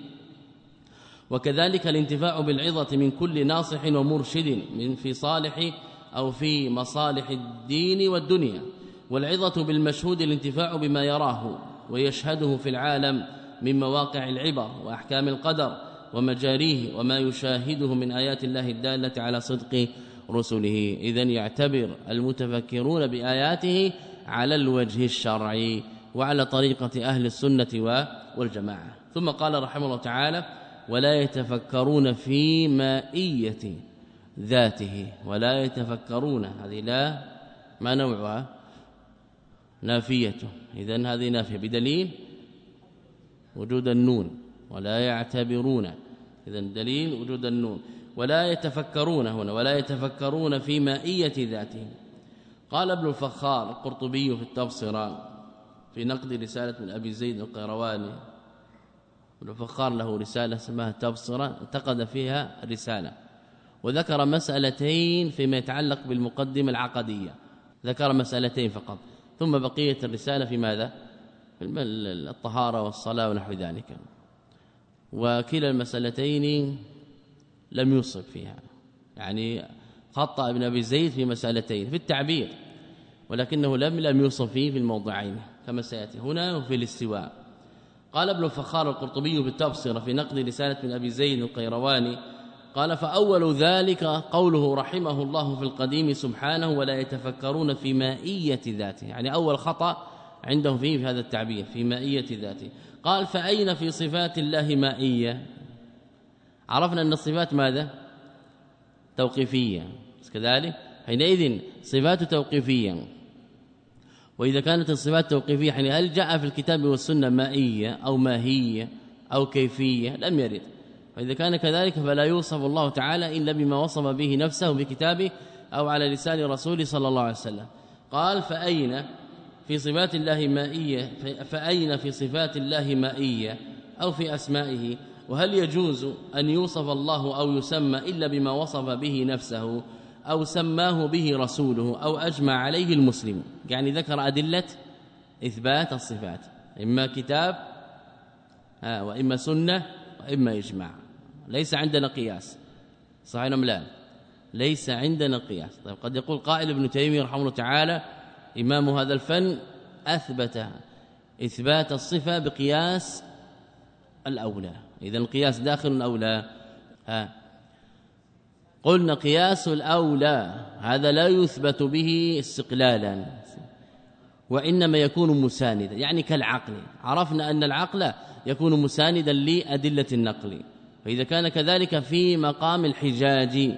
وكذلك الانتفاع بالعظة من كل ناصح ومرشد من في صالح أو في مصالح الدين والدنيا. والعظة بالمشهود الانتفاع بما يراه ويشهده في العالم من مواقع العبر وأحكام القدر ومجاريه وما يشاهده من آيات الله الدالة على صدق رسله. إذن يعتبر المتفكرون بآياته على الوجه الشرعي وعلى طريقة أهل السنة والجماعة. ثم قال رحمه الله تعالى: ولا يتفكرون في مائية ذاته. ولا يتفكرون، هذه لا ما نوعها؟ نافية. إذن هذه نافية بدليل وجود النون. ولا يعتبرون، إذن دليل وجود النون. ولا يتفكرون هنا، ولا يتفكرون في مائية ذاته. قال ابن الفخار القرطبي في التبصرة في نقد رسالة من أبي زيد القيرواني، ابن الفخار له رسالة اسمها التبصرة انتقد فيها رسالة وذكر مسألتين فيما يتعلق بالمقدمة العقدية، ذكر مسألتين فقط، ثم بقية الرسالة في ماذا؟ في الطهارة والصلاة ونحو ذلك، وكلا المسألتين لم يصب فيها، يعني خطأ ابن أبي زيد في مسألتين في التعبير ولكنه لم لم يصب فيه في الموضعين كما سيأتي هنا وفي الاستواء. قال ابن الفخار القرطبي بالتبصرة في نقد رسالة من أبي زيد القيرواني قال فأول ذلك قوله رحمه الله في القديم سبحانه ولا يتفكرون في مائية ذاته، يعني أول خطأ عندهم فيه في هذا التعبير في مائية ذاته. قال فأين في صفات الله مائية؟ عرفنا أن الصفات ماذا؟ توقيفية كذلك، حينئذ صفات توقيفية، وإذا كانت الصفات توقيفية يعني هل جاء في الكتاب والسنة مائية أو ماهية أو كيفية؟ لم يرد، فإذا كان كذلك فلا يوصف الله تعالى إلا بما وصف به نفسه بكتابه أو على لسان رسوله صلى الله عليه وسلم. قال فأين في صفات الله مائية، فأين في صفات الله مائية أو في أسمائه، وهل يجوز أن يوصف الله أو يسمى إلا بما وصف به نفسه أو سماه به رسوله أو أجمع عليه المسلم؟ يعني ذكر أدلة إثبات الصفات، إما كتاب ها وإما سنة وإما إجماع، ليس عندنا قياس، صحيح أم لا؟ ليس عندنا قياس. طيب قد يقول قائل ابن تيمية رحمه الله تعالى إمام هذا الفن أثبت إثبات الصفة بقياس الأولى، إذا القياس داخل أولى. ها قلنا قياس الأولى هذا لا يثبت به استقلالا وإنما يكون مساندا، يعني كالعقل، عرفنا أن العقل يكون مساندا لأدلة النقل، فإذا كان كذلك في مقام الحجاج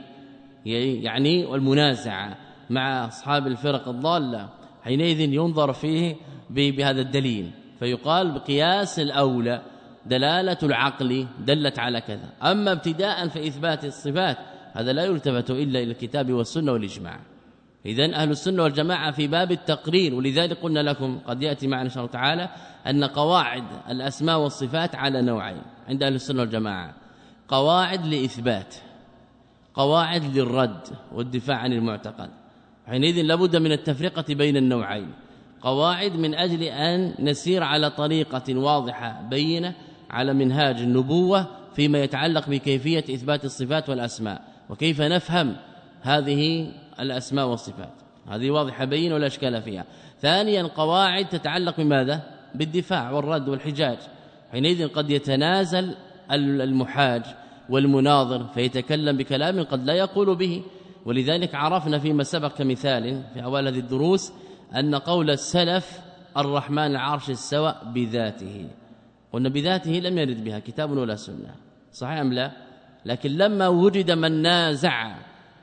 يعني والمنازعة مع أصحاب الفرق الضالة، حينئذ ينظر فيه بهذا الدليل فيقال بقياس الأولى دلالة العقل دلت على كذا. أما ابتداء في إثبات الصفات هذا لا يلتفت إلا إلى الكتاب والسنة والإجماع. إذن أهل السنة والجماعة في باب التقرير، ولذلك قلنا لكم قد يأتي معنا إن شاء الله تعالى أن قواعد الأسماء والصفات على نوعين عند أهل السنة والجماعة: قواعد لإثبات، قواعد للرد والدفاع عن المعتقد. حينئذ لابد من التفرقة بين النوعين: قواعد من أجل أن نسير على طريقة واضحة بينة على منهاج النبوة فيما يتعلق بكيفية إثبات الصفات والأسماء وكيف نفهم هذه الأسماء والصفات، هذه واضحة بينة ولا إشكال فيها. ثانيا قواعد تتعلق بماذا؟ بالدفاع والرد والحجاج. حينئذ قد يتنازل المحاج والمناظر فيتكلم بكلام قد لا يقول به، ولذلك عرفنا فيما سبق كمثال في أول هذه الدروس أن قول السلف الرحمن العرش استوى بذاته، قلنا بذاته لم يرد بها كتاب ولا سنة، صحيح أم لا؟ لكن لما وجد من نازع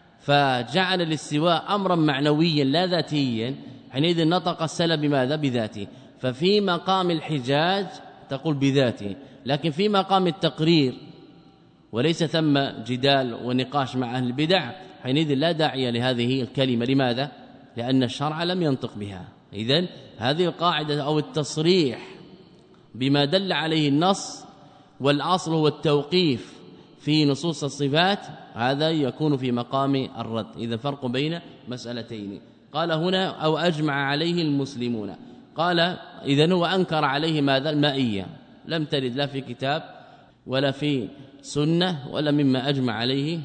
فجعل الاستواء أمرا معنويا لا ذاتيا، حينئذ نطق السلف بماذا؟ بذاته. ففي مقام الحجاج تقول بذاته، لكن في مقام التقرير وليس ثم جدال ونقاش مع أهل البدع حينئذ لا داعي لهذه الكلمة. لماذا؟ لأن الشرع لم ينطق بها. إذن هذه القاعدة أو التصريح بما دل عليه النص، والأصل هو التوقيف في نصوص الصفات، هذا يكون في مقام الرد. إذا فرق بين مسألتين. قال هنا أو أجمع عليه المسلمون، قال إذن هو أنكر عليه ماذا؟ المائية، لم ترد لا في كتاب ولا في سنة ولا مما أجمع عليه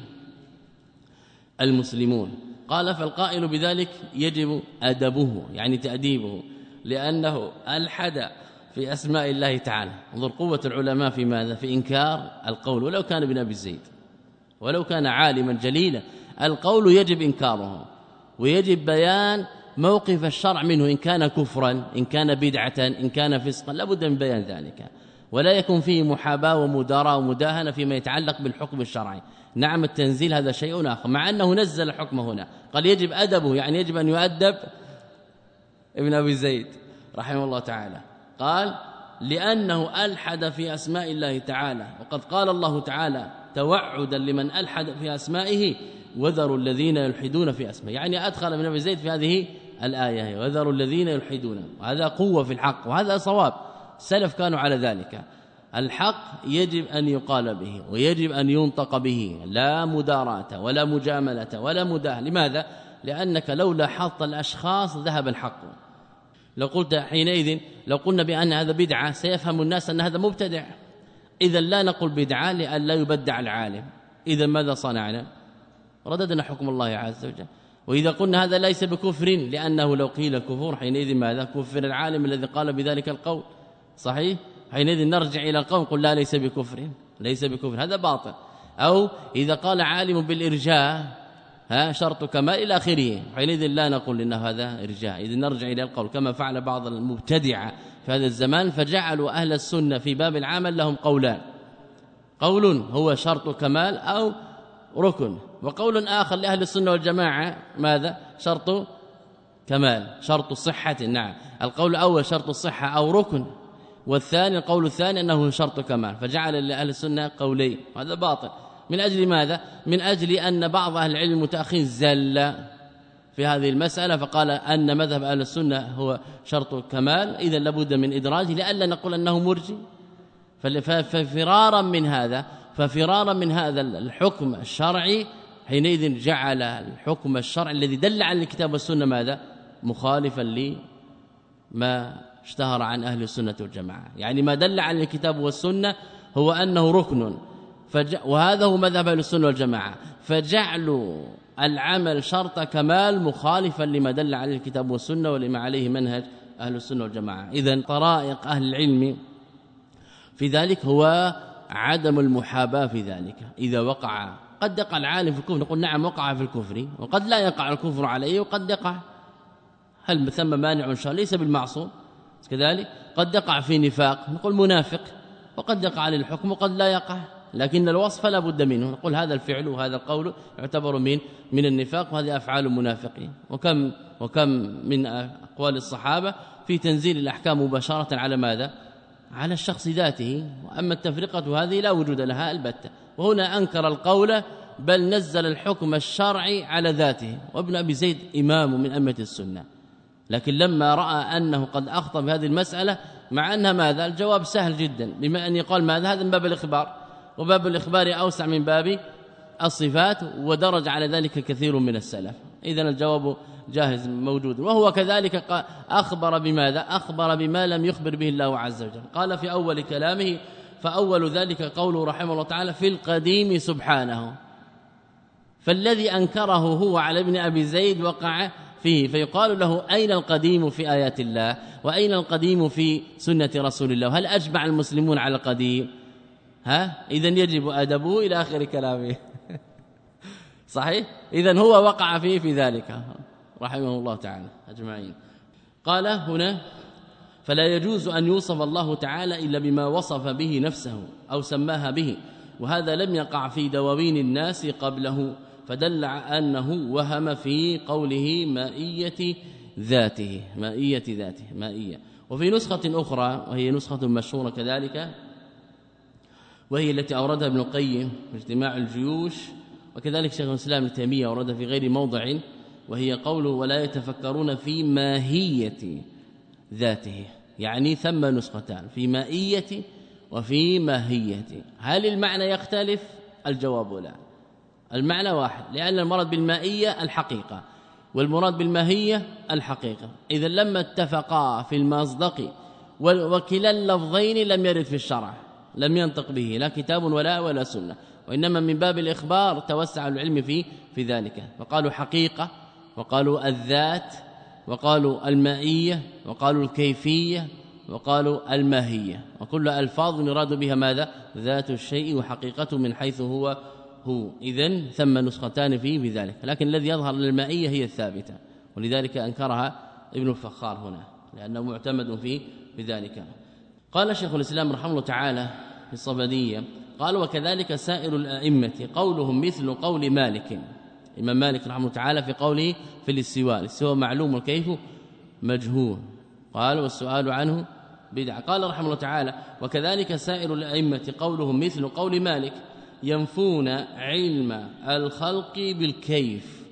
المسلمون. قال فالقائل بذلك يجب أدبه، يعني تأديبه، لأنه ألحد في أسماء الله تعالى. انظر قوة العلماء في ماذا؟ في إنكار القول، ولو كان ابن أبي زيد ولو كان عالما جليلا، القول يجب إنكاره ويجب بيان موقف الشرع منه، إن كان كفرا، إن كان بدعة، إن كان فسقا، لابد من بيان ذلك، ولا يكون فيه محاباة ومداراة ومداهنة فيما يتعلق بالحكم الشرعي. نعم التنزيل هذا شيء آخر، مع أنه نزل الحكم هنا، قال يجب أدبه، يعني يجب أن يؤدب ابن أبي زيد رحمه الله تعالى. قال لأنه ألحد في أسماء الله تعالى، وقد قال الله تعالى توعدا لمن ألحد في أسمائه وذروا الذين يلحدون في أسمائه، يعني أدخل ابن أبي زيد في هذه الآية وذروا الذين يلحدون، وهذا قوة في الحق وهذا صواب. السلف كانوا على ذلك. الحق يجب أن يقال به ويجب أن ينطق به، لا مداراة ولا مجاملة ولا مداهنة. لماذا؟ لأنك لو لاحظت الأشخاص ذهب الحق. لو قلت حينئذ لو قلنا بأن هذا بدعة سيفهم الناس أن هذا مبتدع، إذا لا نقول بدعة لأن لا يبدع العالم. إذا ماذا صنعنا؟ رددنا حكم الله عز وجل. وإذا قلنا هذا ليس بكفر لأنه لو قيل كفور حينئذ ماذا؟ كفر العالم الذي قال بذلك القول. صحيح؟ حينئذ نرجع إلى القول قل لا ليس بكفر، ليس بكفر، هذا باطل. أو إذا قال عالم بالإرجاء ها شرط كمال إلى آخره، حينئذ لا نقول إن هذا إرجاء. إذا نرجع إلى القول كما فعل بعض المبتدعة في هذا الزمان، فجعلوا أهل السنة في باب العمل لهم قولان: قول هو شرط كمال أو ركن، وقول آخر لأهل السنة والجماعة ماذا؟ شرط كمال، شرط صحة. نعم، القول الأول شرط الصحة أو ركن، والثاني القول الثاني أنه شرط كمال، فجعل لأهل السنة قولين، وهذا باطل. من أجل ماذا؟ من أجل أن بعض أهل العلم المتأخرين زل في هذه المسألة فقال أن مذهب أهل السنة هو شرط كمال، إذا لابد من إدراجه لئلا نقول أنه مرجي. ففرارا من هذا ففرارا من هذا الحكم الشرعي حينئذ جعل الحكم الشرعي الذي دل على الكتاب والسنة ماذا؟ مخالفا لما اشتهر عن أهل السنة والجماعة. يعني ما دل على الكتاب والسنة هو أنه ركن، وهذا هو مذهب أهل السنة والجماعة، فجعلوا العمل شرط كمال مخالفا لما دل عليه الكتاب والسنة ولما عليه منهج أهل السنة والجماعة. إذن طرائق أهل العلم في ذلك هو عدم المحاباة في ذلك. إذا وقع قد يقع العالم في الكفر نقول نعم وقع في الكفر، وقد لا يقع الكفر عليه وقد يقع، هل ثم مانع شرعي؟ ليس بالمعصوم. كذلك قد يقع في نفاق نقول منافق، وقد يقع عليه الحكم وقد لا يقع، لكن الوصف لا بد منه، نقول هذا الفعل وهذا القول يعتبر من من النفاق، وهذه افعال المنافقين. وكم وكم من اقوال الصحابه في تنزيل الاحكام مباشره على ماذا؟ على الشخص ذاته. واما التفرقه هذه لا وجود لها البتة. وهنا انكر القول بل نزل الحكم الشرعي على ذاته. وابن ابي زيد امام من ائمه السنه، لكن لما راى انه قد اخطا بهذه المساله مع انها ماذا؟ الجواب سهل جدا، بما ان يقال ماذا؟ هذا من باب الاخبار، وباب الاخبار اوسع من باب الصفات، ودرج على ذلك كثير من السلف. اذا الجواب جاهز موجود. وهو كذلك اخبر بماذا؟ اخبر بما لم يخبر به الله عز وجل. قال في اول كلامه: فاول ذلك قوله رحمه الله تعالى في القديم سبحانه. فالذي انكره هو على ابن ابي زيد وقع فيه، فيقال له أين القديم في آيات الله؟ وأين القديم في سنة رسول الله؟ هل أجمع المسلمون على القديم؟ ها؟ إذن يجب أدبه إلى آخر كلامه. صحيح؟ إذن هو وقع فيه في ذلك رحمه الله تعالى أجمعين. قال هنا: فلا يجوز أن يوصف الله تعالى إلا بما وصف به نفسه أو سماها به، وهذا لم يقع في دواوين الناس قبله، فدل أنه وهم في قوله مائية ذاته، مائية ذاته، مائية. وفي نسخة أخرى وهي نسخة مشهورة كذلك، وهي التي أوردها ابن القيم في اجتماع الجيوش، وكذلك شيخ الإسلام ابن تيمية أوردها في غير موضع، وهي قوله: ولا يتفكرون في ماهية ذاته. يعني ثم نسختان، في مائية وفي ماهية. هل المعنى يختلف؟ الجواب لا، المعنى واحد، لأن المراد بالمائية الحقيقة والمراد بالماهية الحقيقة. إذا لما اتفقا في المصدق وكلا اللفظين لم يرد في الشرع، لم ينطق به لا كتاب ولا ولا سنة، وإنما من باب الإخبار توسع العلم في في ذلك، فقالوا حقيقة وقالوا الذات وقالوا المائية وقالوا الكيفية وقالوا الماهية، وكل ألفاظ يراد بها ماذا؟ ذات الشيء وحقيقته من حيث هو هو. إذن ثم نسختان فيه بذلك، لكن الذي يظهر للمائية هي الثابتة، ولذلك أنكرها ابن الفخار هنا لأنه معتمد فيه بذلك. قال شيخ الإسلام رحمه الله تعالى في الصبدية: قال: وكذلك سائر الأئمة قولهم مثل قول مالك. الإمام مالك رحمه الله تعالى في قوله في الاستواء، الاستواء معلوم والكيف مجهول، قال: والسؤال عنه بدعة. قال رحمه الله تعالى: وكذلك سائر الأئمة قولهم مثل قول مالك، ينفون علم الخلق بالكيف،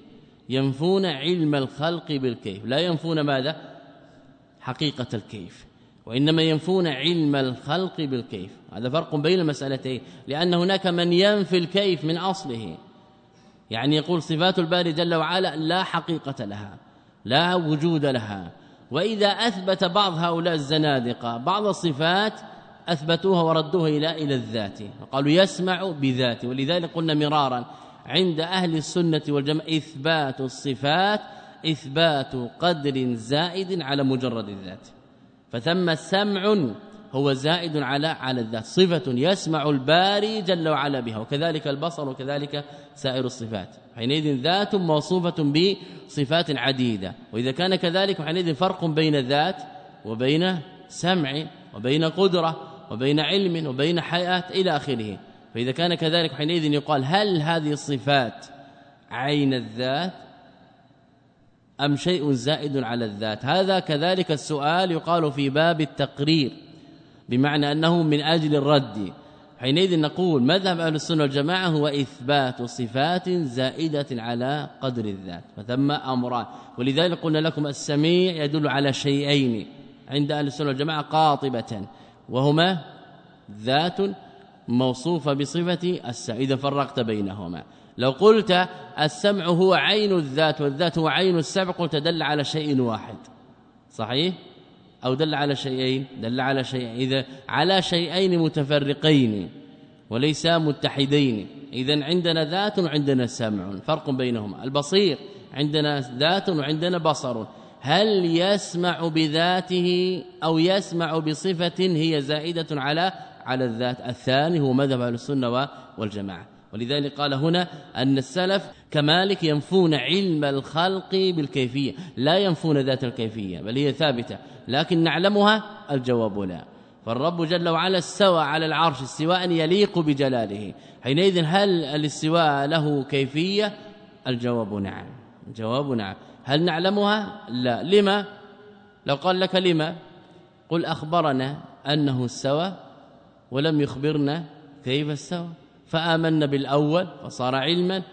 ينفون علم الخلق بالكيف، لا ينفون ماذا؟ حقيقة الكيف، وإنما ينفون علم الخلق بالكيف. هذا فرق بين المسألتين، لأن هناك من ينفي الكيف من أصله، يعني يقول صفات الباري جل وعلا لا حقيقة لها، لا وجود لها. وإذا أثبت بعض هؤلاء الزنادقة بعض الصفات أثبتوها وردوها إلى إلى الذات، قالوا يسمع بذاته. ولذلك قلنا مرارا عند أهل السنة والجماعة إثبات الصفات إثبات قدر زائد على مجرد الذات، فثم سمع هو زائد على على الذات، صفة يسمع الباري جل وعلا بها، وكذلك البصر وكذلك سائر الصفات. حينئذ ذات موصوفة بصفات عديدة، وإذا كان كذلك حينئذ فرق بين الذات وبين سمع وبين قدرة وبين علم وبين حياة إلى آخره. فإذا كان كذلك حينئذ يقال هل هذه الصفات عين الذات أم شيء زائد على الذات؟ هذا كذلك السؤال يقال في باب التقرير، بمعنى أنه من أجل الرد. حينئذ نقول مذهب أهل السنة والجماعة هو إثبات صفات زائدة على قدر الذات، فثم أمران. ولذلك قلنا لكم السميع يدل على شيئين عند أهل السنة والجماعة قاطبة، وهما ذات موصوفة بصفة السمع، إذا فرقت بينهما. لو قلت السمع هو عين الذات والذات هو عين السمع قلت دل على شيء واحد، صحيح؟ أو دل على شيئين؟ دل على شيئين، إذا على شيئين متفرقين وليس متحدين. إذن عندنا ذات وعندنا سمع، فرق بينهما. البصير عندنا ذات وعندنا بصر، هل يسمع بذاته أو يسمع بصفة هي زائدة على على الذات؟ الثاني هو مذهب أهل السنة والجماعة. ولذلك قال هنا أن السلف كمالك ينفون علم الخلق بالكيفية، لا ينفون ذات الكيفية بل هي ثابتة، لكن نعلمها؟ الجواب لا. فالرب جل وعلا استوى على العرش استواء يليق بجلاله، حينئذ هل الاستواء له كيفية؟ الجواب نعم، الجواب نعم. هل نعلمها؟ لا. لما؟ لو قال لك لما قل أخبرنا أنه استوى ولم يخبرنا كيف استوى، فآمنا بالأول فصار علما،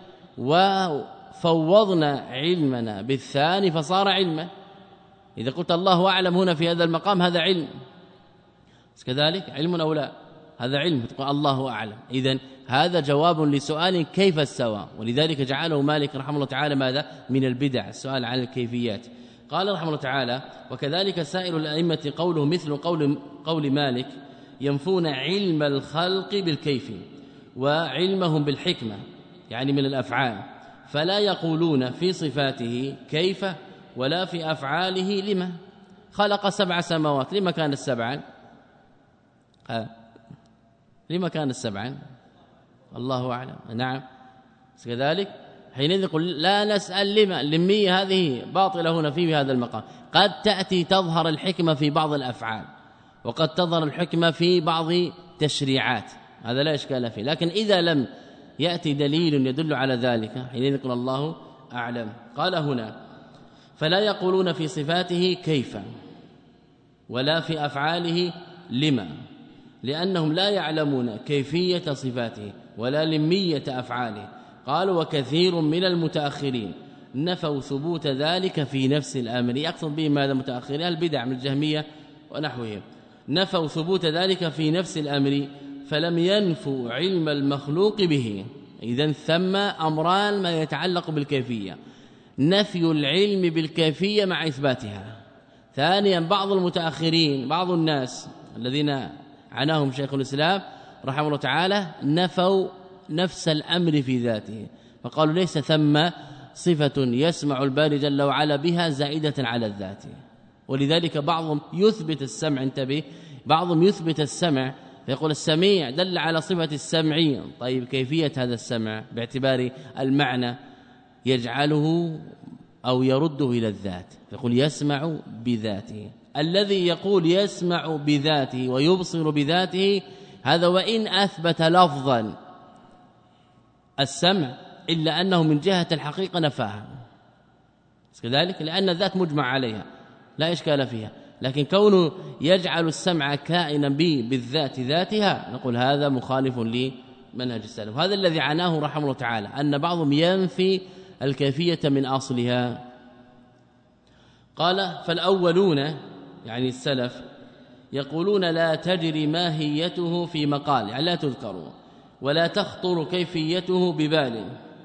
وفوضنا علمنا بالثاني فصار علما. إذا قلت الله أعلم هنا في هذا المقام هذا علم، كذلك علم أو لا؟ هذا علم، تقول الله أعلم. إذن هذا جواب لسؤال كيف استوى، ولذلك جعله مالك رحمه الله تعالى ماذا؟ من البدع السؤال عن الكيفيات. قال رحمه الله تعالى وكذلك سائر الأئمة قوله مثل قول, قول مالك ينفون علم الخلق بالكيف وعلمهم بالحكمة، يعني من الأفعال، فلا يقولون في صفاته كيف ولا في أفعاله لما. خلق سبع سماوات، لما كانت سبعا؟ لما كانت سبعا؟ الله أعلم. نعم كذلك. حينئذ يقول لا نسأل لما، اللمية هذه باطلة هنا في هذا المقام. قد تأتي تظهر الحكمة في بعض الأفعال، وقد تظهر الحكمة في بعض تشريعات، هذا لا إشكال فيه، لكن إذا لم يأتي دليل يدل على ذلك حينئذ يقول الله أعلم. قال هنا فلا يقولون في صفاته كيف ولا في أفعاله لما، لأنهم لا يعلمون كيفية صفاته ولا لمية أفعاله. قالوا وكثير من المتأخرين نفوا ثبوت ذلك في نفس الأمر، يقصد به ماذا؟ متأخرين البدع من الجهمية ونحوهم، نفوا ثبوت ذلك في نفس الأمر فلم ينفوا علم المخلوق به. إذن ثم أمران ما يتعلق بالكيفية: نفي العلم بالكيفية مع إثباتها. ثانيا بعض المتأخرين بعض الناس الذين عناهم شيخ الإسلام رحمه الله تعالى نفوا نفس الأمر في ذاته، فقالوا ليس ثم صفة يسمع الباري جل وعلا بها زائدة على الذات. ولذلك بعضهم يثبت السمع، انتبه، بعضهم يثبت السمع فيقول السميع دل على صفة السمعية. طيب كيفية هذا السمع باعتبار المعنى يجعله أو يرده إلى الذات، يقول يسمع بذاته. الذي يقول يسمع بذاته ويبصر بذاته هذا وإن أثبت لفظا السمع إلا أنه من جهة الحقيقة نفاها كذلك، لأن الذات مجمع عليها لا إشكال فيها، لكن كونه يجعل السمع كائنا به بالذات ذاتها نقول هذا مخالف لمنهج السلف. هذا الذي عناه رحمه الله تعالى، أن بعضهم ينفي الكيفية من أصلها. قال فالأولون يعني السلف يقولون لا تجري ماهيته في مقال، يعني لا تذكر ولا تخطر كيفيته ببال،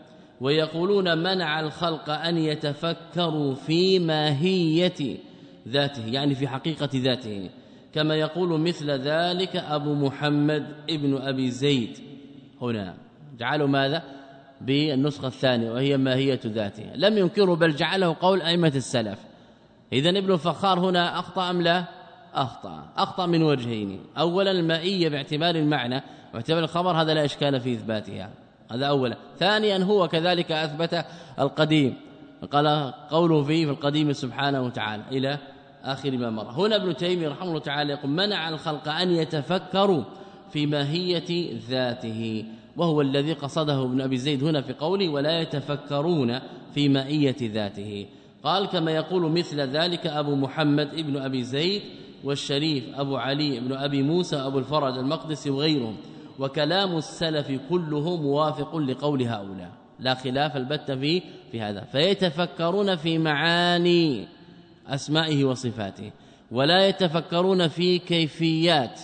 ويقولون منع الخلق أن يتفكروا في ماهية ذاته، يعني في حقيقة ذاته، كما يقول مثل ذلك أبو محمد ابن أبي زيد. هنا جعلوا ماذا بالنسخة الثانية وهي ماهية ذاته، لم ينكروا بل جعله قول أئمة السلف. إذن ابن الفخار هنا أخطأ أم لا؟ أخطأ أخطأ من وجهين. أولا المائية باعتبار المعنى واعتبار الخبر هذا لا إشكال في إثباتها، هذا أولا. ثانيا هو كذلك أثبت القديم، قال قوله فيه في القديم سبحانه وتعالى إلى آخر ما مر. هنا ابن تيمية رحمه الله تعالى يقول منع الخلق أن يتفكروا في ماهية ذاته، وهو الذي قصده ابن أبي زيد هنا في قوله ولا يتفكرون في ماهية ذاته. قال كما يقول مثل ذلك أبو محمد ابن أبي زيد والشريف أبو علي ابن أبي موسى أبو الفرج المقدسي وغيرهم، وكلام السلف كله موافق لقول هؤلاء، لا خلاف البتة فيه في هذا. فيتفكرون في معاني أسمائه وصفاته، ولا يتفكرون في كيفيات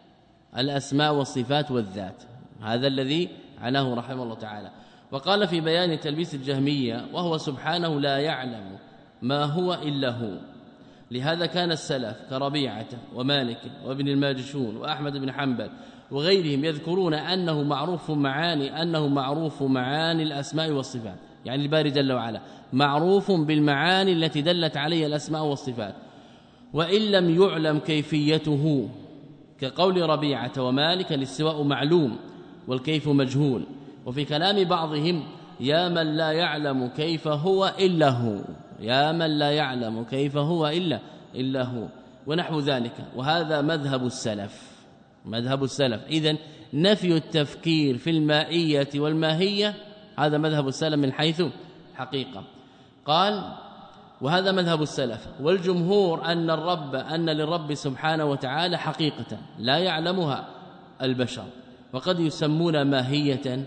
الأسماء والصفات والذات، هذا الذي عناه رحمه الله تعالى. وقال في بيان تلبيس الجهمية وهو سبحانه لا يعلم ما هو إلا هو. لهذا كان السلف كربيعة ومالك وابن الماجشون وأحمد بن حنبل وغيرهم يذكرون أنه معروف معاني أنه معروف معاني الأسماء والصفات، يعني الباري جل وعلا معروف بالمعاني التي دلت عليها الأسماء والصفات، وإن لم يعلم كيفيته، كقول ربيعة ومالك الاستواء معلوم والكيف مجهول. وفي كلام بعضهم يا من لا يعلم كيف هو إلا هو، يا من لا يعلم كيف هو إلا إلا هو ونحو ذلك. وهذا مذهب السلف، مذهب السلف. إذن نفي التفكير في المائية والماهية هذا مذهب السلف من حيث حقيقة. قال وهذا مذهب السلف، والجمهور أن الرب أن للرب سبحانه وتعالى حقيقة لا يعلمها البشر، وقد يسمون ماهية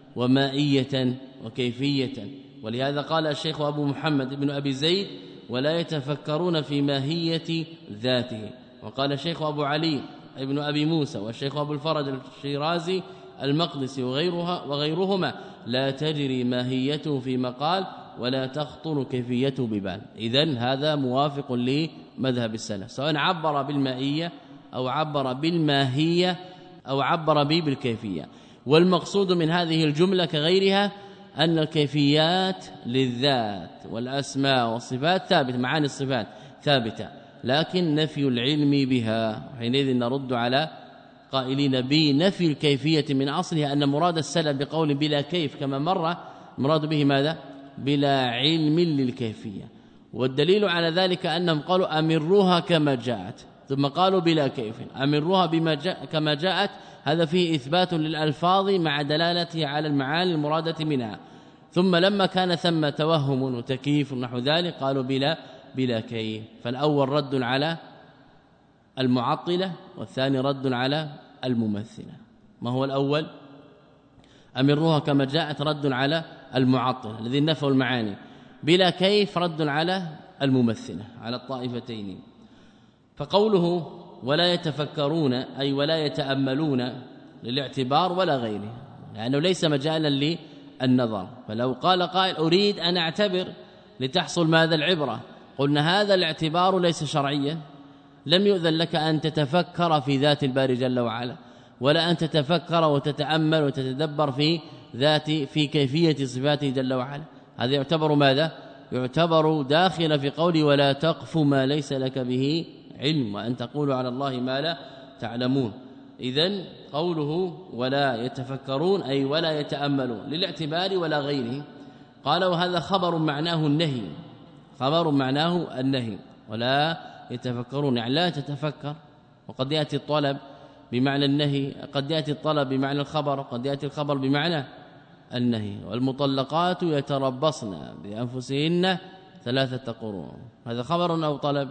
ومائية وكيفية. ولهذا قال الشيخ أبو محمد بن أبي زيد ولا يتفكرون في ماهية ذاته. وقال الشيخ أبو علي ابن أبي موسى والشيخ أبو الفرج الشيرازي المقدسي وغيرها وغيرهما لا تجري ماهيته في مقال ولا تخطر كيفيته ببال. إذن هذا موافق لمذهب السلف، سواء عبر بالمائية أو عبر بالماهية أو عبر به بالكيفية. والمقصود من هذه الجملة كغيرها أن الكيفيات للذات والأسماء والصفات ثابتة، معاني الصفات ثابتة، لكن نفي العلم بها. حينئذ نرد على قائلين بنفي الكيفية من أصلها أن مراد السلف بقول بلا كيف كما مر مراد به ماذا؟ بلا علم للكيفية. والدليل على ذلك أنهم قالوا أمروها كما جاءت، ثم قالوا بلا كيف أمروها بما جاء كما جاءت، هذا فيه إثبات للألفاظ مع دلالته على المعاني المرادة منها. ثم لما كان ثم توهم وتكييف نحو ذلك قالوا بلا بلا كيف. فالأول رد على المعطلة والثاني رد على الممثلة. ما هو الأول؟ أمروها كما جاءت رد على المعطلة الذين نفوا المعاني، بلا كيف رد على الممثلة على الطائفتين. فقوله ولا يتفكرون أي ولا يتأملون للاعتبار ولا غيره، لأنه ليس مجالا للنظر. فلو قال قائل أريد أن أعتبر لتحصل ماذا العبرة، قلنا هذا الاعتبار ليس شرعيا، لم يؤذن لك أن تتفكر في ذات الباري جل وعلا، ولا أن تتفكر وتتأمل وتتدبر في ذات في كيفية صفاته جل وعلا. هذا يعتبر ماذا؟ يعتبر داخل في قولي ولا تقف ما ليس لك به علم وأن تقولوا على الله ما لا تعلمون. إذن قوله ولا يتفكرون أي ولا يتأملون للاعتبار ولا غيره. قال وهذا خبر معناه النهي، خبر معناه النهي. ولا يتفكرون يعني لا تتفكر، وقد يأتي الطلب بمعنى النهي، قد يأتي الطلب بمعنى الخبر، وقد يأتي الخبر بمعنى النهي. والمطلقات يتربصن بأنفسهن ثلاثة قروء، هذا خبر أو طلب؟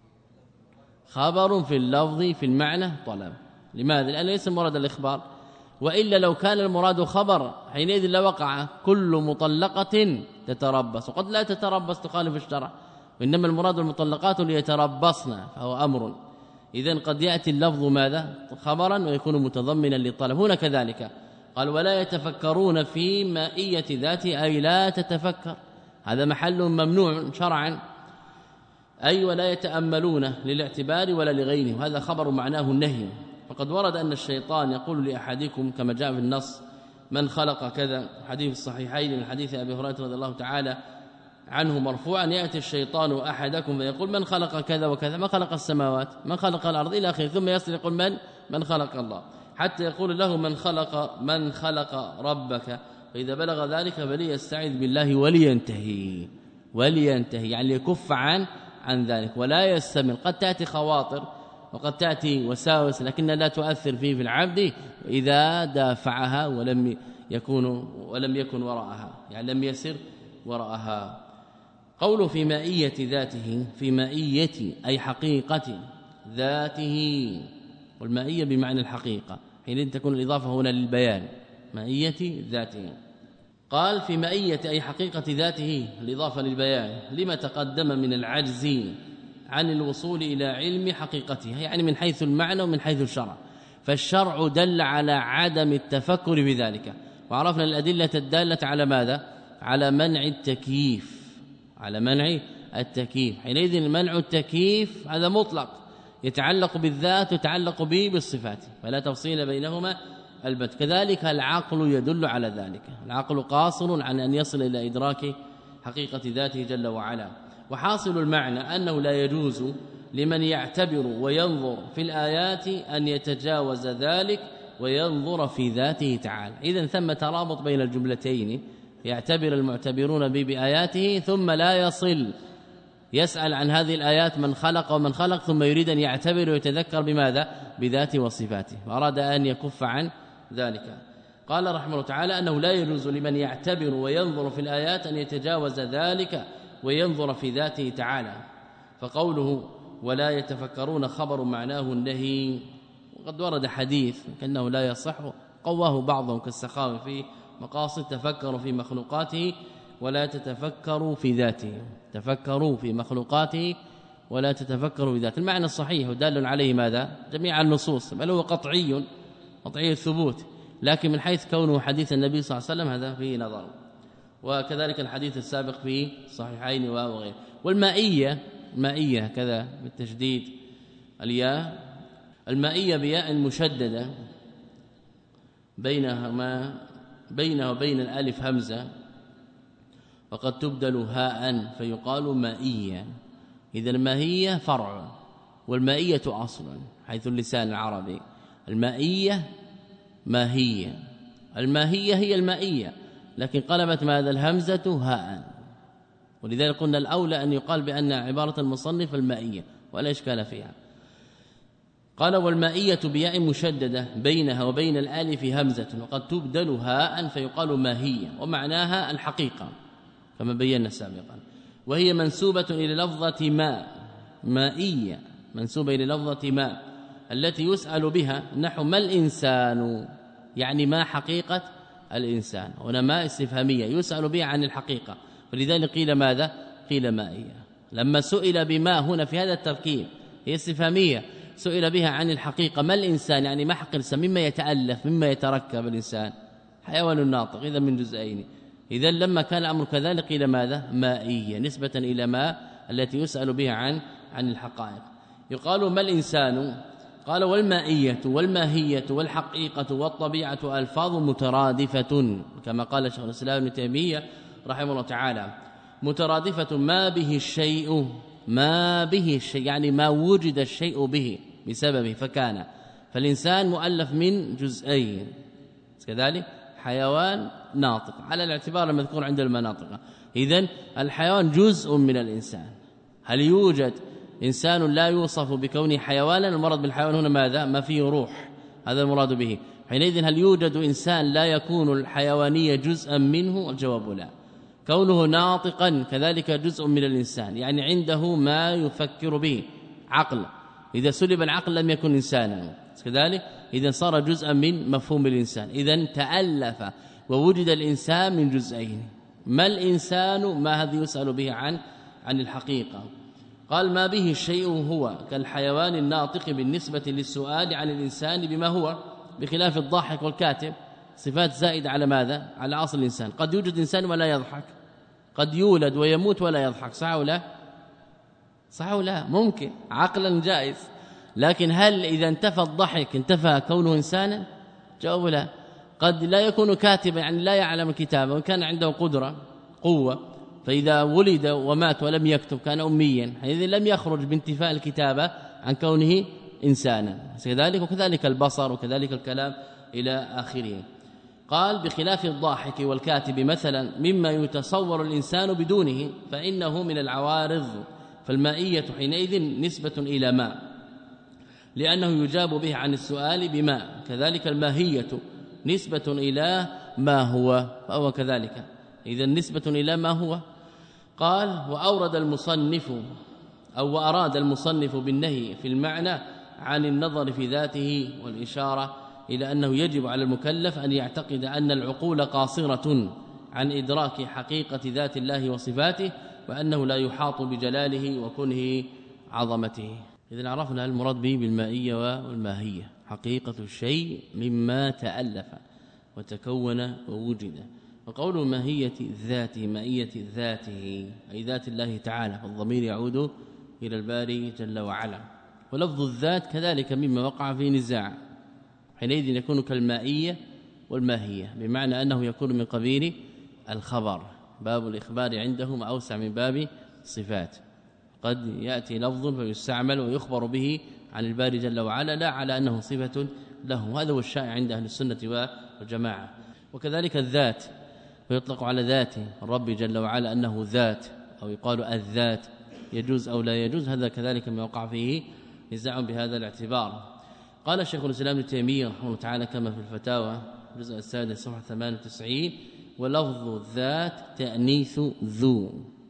خبر في اللفظ، في المعنى طلب. لماذا؟ لأنه ليس مراد الإخبار، وإلا لو كان المراد خبر حينئذ لوقع كل مطلقة تتربص، وقد لا تتربص تخالف الشرع، وإنما المراد المطلقات ليتربصن فهو أمر. إذن قد يأتي اللفظ ماذا خبرا ويكون متضمنا للطلب. هنا كذلك قال ولا يتفكرون في مائية ذاته أي لا تتفكر، هذا محل ممنوع شرعا، أي ولا يتأملون للاعتبار ولا لغيره، وهذا خبر معناه النهي. فقد ورد أن الشيطان يقول لأحدكم كما جاء في النص من خلق كذا، حديث الصحيحين من حديث أبي هريرة رضي الله تعالى عنه مرفوعا يأتي الشيطان أحدكم فيقول من خلق كذا وكذا، من خلق السماوات، من خلق الأرض إلى آخره، ثم يصل يقول من من خلق الله، حتى يقول له من خلق من خلق ربك، فإذا بلغ ذلك فليستعذ بالله ولينتهي ولينتهي يعني يكف عن عن ذلك ولا يستمر. قد تأتي خواطر وقد تأتي وساوس لكنها لا تؤثر فيه في العبد إذا دافعها ولم يكون ولم يكن وراءها، يعني لم يسر وراءها. قول في مائية ذاته، في مائية أي حقيقة ذاته، والمائية بمعنى الحقيقة، حين تكون الإضافة هنا للبيان، مائية ذاته. قال في مائية أي حقيقة ذاته الإضافة للبيان لما تقدم من العجز عن الوصول إلى علم حقيقتها، يعني من حيث المعنى ومن حيث الشرع، فالشرع دل على عدم التفكر بذلك، وعرفنا الأدلة الدالة على ماذا؟ على منع التكييف، على منع التكييف. حينئذ منع التكييف هذا مطلق يتعلق بالذات ويتعلق به بالصفات، فلا تفصيل بينهما البت. كذلك العقل يدل على ذلك، العقل قاصر عن أن يصل إلى إدراك حقيقة ذاته جل وعلا. وحاصل المعنى أنه لا يجوز لمن يعتبر وينظر في الآيات أن يتجاوز ذلك وينظر في ذاته تعالى. إذن ثم ترابط بين الجملتين، يعتبر المعتبرون به بآياته ثم لا يصل يسأل عن هذه الآيات من خلق ومن خلق، ثم يريد أن يعتبر ويتذكر بماذا؟ بذاته وصفاته، وأراد أن يكف عن ذلك. قال رحمه الله تعالى أنه لا يجوز لمن يعتبر وينظر في الآيات أن يتجاوز ذلك وينظر في ذاته تعالى. فقوله ولا يتفكرون خبر معناه النهي، وقد ورد حديث كأنه لا يصح قواه بعضهم كالسخاوي في مقاصد تفكروا في مخلوقاته ولا تتفكروا في ذاته، تفكروا في مخلوقاته ولا تتفكروا في ذاته. المعنى الصحيح ودال عليه ماذا؟ جميع النصوص، بل هو قطعي قطعي الثبوت، لكن من حيث كونه حديث النبي صلى الله عليه وسلم هذا فيه نظر. وكذلك الحديث السابق في صحيحين وغيره. والمائية، المائية كذا بالتشديد الياء، المائية بياء مشددة بينهما بينه وبين الالف همزة، وقد تبدل هاء فيقال مائية. إذا الماهية فرع والمائية أصل حيث اللسان العربي. المائية ماهية، الماهية هي المائية، لكن قلبت ماذا؟ الهمزة هاء، ولذلك قلنا الأولى أن يقال بأن عبارة المصنف المائية ولا إشكال فيها. قال والمائية بياء مشددة بينها وبين الالف همزة، وقد تبدل هاء فيقال ماهية، ومعناها الحقيقة كما بينا سابقا، وهي منسوبة إلى لفظة ما، مائية منسوبة إلى لفظة ما التي يسأل بها نحو ما الإنسان، يعني ما حقيقة الإنسان، هنا ما استفهامية يسأل بها عن الحقيقة، ولذلك قيل ماذا؟ قيل مائية. لما سئل بما هنا في هذا التركيب هي استفهامية، سئل بها عن الحقيقة ما الإنسان، يعني ما حق الإنسان، مما يتألف مما يتركب الإنسان، حيوان ناطق إذا من جزئين. إذا لما كان الأمر كذلك قيل ماذا؟ مائية نسبة إلى ما التي يسأل بها عن عن الحقائق. يقال ما الإنسان، قال والمائية والماهية والحقيقة والطبيعة ألفاظ مترادفة، كما قال شيخ الإسلام ابن تيمية رحمه الله تعالى، مترادفة ما به الشيء، ما به الشيء يعني ما وجد الشيء به بسببه فكان. فالإنسان مؤلف من جزئين، كذلك حيوان ناطق على الاعتبار المذكور عند المناطق. إذن الحيوان جزء من الإنسان. هل يوجد إنسان لا يوصف بكونه حيوانا؟ المرض بالحيوان هنا ماذا؟ ما فيه روح، هذا المراد به. حينئذ هل يوجد إنسان لا يكون الحيوانية جزءا منه؟ الجواب لا. كونه ناطقا كذلك جزء من الإنسان، يعني عنده ما يفكر به، عقل. إذا سلب العقل لم يكن إنسانا. كذلك إذا صار جزءا من مفهوم الإنسان. إذا تألف ووجد الإنسان من جزئين. ما الإنسان؟ ما هذا يسأل به عن عن الحقيقة. قال ما به الشيء هو كالحيوان الناطق بالنسبة للسؤال عن الإنسان بما هو، بخلاف الضاحك والكاتب صفات زائدة على ماذا؟ على أصل الإنسان. قد يوجد إنسان ولا يضحك، قد يولد ويموت ولا يضحك، صح أو لا؟ صح أو لا؟ ممكن عقلا جائز. لكن هل إذا انتفى الضحك انتفى كونه إنسانا؟ جواب لا. قد لا يكون كاتبا يعني لا يعلم الكتابة وكان عنده قدرة قوة، فإذا ولد ومات ولم يكتب كان أميا، إذن لم يخرج بانتفاء الكتابة عن كونه إنسانا. كذلك وكذلك البصر وكذلك الكلام إلى آخره. قال بخلاف الضاحك والكاتب مثلا مما يتصور الإنسان بدونه فإنه من العوارض، فالمائية حينئذ نسبة إلى ما لأنه يجاب به عن السؤال بما، كذلك الماهية نسبة إلى ما هو فهو كذلك، إذا نسبة إلى ما هو. قال وأورد المصنف أو وأراد المصنف بالنهي في المعنى عن النظر في ذاته والإشارة إلى أنه يجب على المكلف أن يعتقد أن العقول قاصرة عن إدراك حقيقة ذات الله وصفاته، وأنه لا يحاط بجلاله وكنه عظمته. إذن عرفنا المراد به بالمائية والماهية، حقيقة الشيء مما تألف وتكون ووجد. وقول ماهية ذاته مائية ذاته أي ذات الله تعالى، فالضمير يعود إلى الباري جل وعلا. ولفظ الذات كذلك مما وقع فيه نزاع، حينئذ يكون كالمائية والماهية، بمعنى أنه يكون من قبيل الخبر. باب الإخبار عندهم أوسع من باب الصفات، قد يأتي لفظ فيستعمل ويخبر به عن الباري جل وعلا لا على أنه صفة له، هذا هو الشائع عند أهل السنة والجماعة. وكذلك الذات ويطلق على ذاته الرب جل وعلا أنه ذات، أو يقال الذات، يجوز أو لا يجوز، هذا كذلك ما وقع فيه نزاع بهذا الاعتبار. قال الشيخ الإسلام ابن تيمية رحمه الله تعالى كما في الفتاوى الجزء السادس صفحة ثمانية وتسعين ولفظ الذات تأنيث ذو،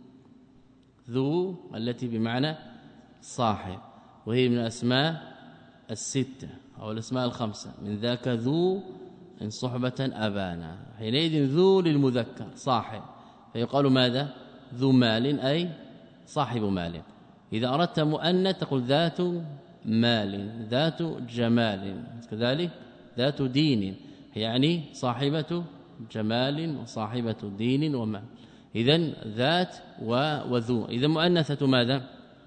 ذو التي بمعنى صاحب، وهي من الأسماء الستة أو الأسماء الخمسة، من ذاك ذو إن صحبة أبانا، حينئذ ذو للمذكر صاحب، فيقال ماذا؟ ذو مال أي صاحب مال. إذا أردت مؤنث تقول ذات مال، ذات جمال، كذلك ذات دين يعني صاحبة جمال وصاحبة دين ومال. إذن ذات وذو، إذا مؤنثة ماذا؟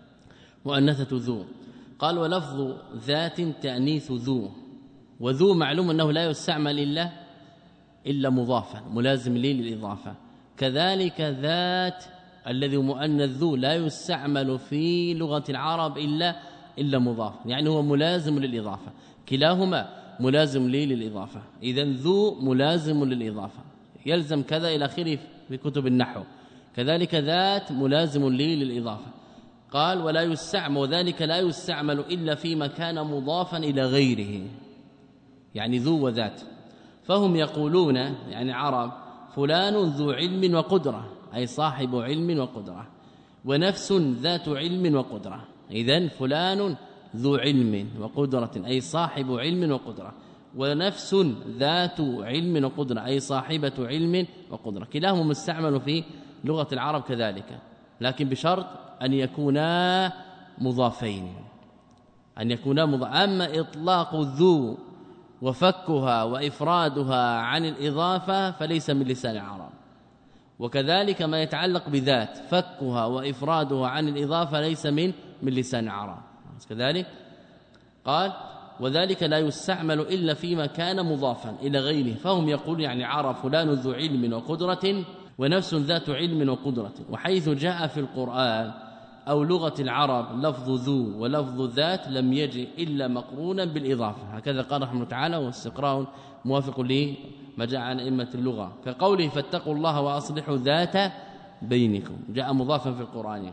مؤنثة ذو. قال ولفظ ذات تأنيث ذو، وذو معلوم أنه لا يستعمل إلا إلا مضافا ملازم لي للإضافة، كذلك ذات الذي مؤنث ذو لا يستعمل في لغة العرب إلا إلا مضاف، يعني هو ملازم للإضافة، كلاهما ملازم لي للإضافة. إذن ذو ملازم للإضافة، يلزم كذا إلى آخره في كتب النحو. كذلك ذات ملازم لي للإضافة. قال ولا يستعمل، وذلك لا يستعمل إلا فيما كان مضافا إلى غيره، يعني ذو وذات. فهم يقولون يعني عرب فلان ذو علم وقدرة أي صاحب علم وقدرة، ونفس ذات علم وقدرة. إذن فلان ذو علم وقدرة أي صاحب علم وقدرة، ونفس ذات علم وقدرة أي صاحبة علم وقدرة، كلاهما مستعمل في لغة العرب كذلك، لكن بشرط أن يكونا مضافين، أن يكونا مضاف. أما إطلاق ذو وفكها وإفرادها عن الإضافة فليس من لسان العرب، وكذلك ما يتعلق بذات فكها وإفرادها عن الإضافة ليس من من لسان العرب كذلك. قال وذلك لا يستعمل إلا فيما كان مضافا إلى غيره. فهم يقول يعني عرب فلان ذو علم وقدرة ونفس ذات علم وقدرة، وحيث جاء في القرآن أو لغة العرب لفظ ذو ولفظ ذات لم يجي إلا مقرونا بالإضافة، هكذا قال رحمه تعالى، واستقراء موافق لما جاء عن أئمة اللغة، كقوله فاتقوا الله وأصلحوا ذات بينكم، جاء مضافا في القرآن،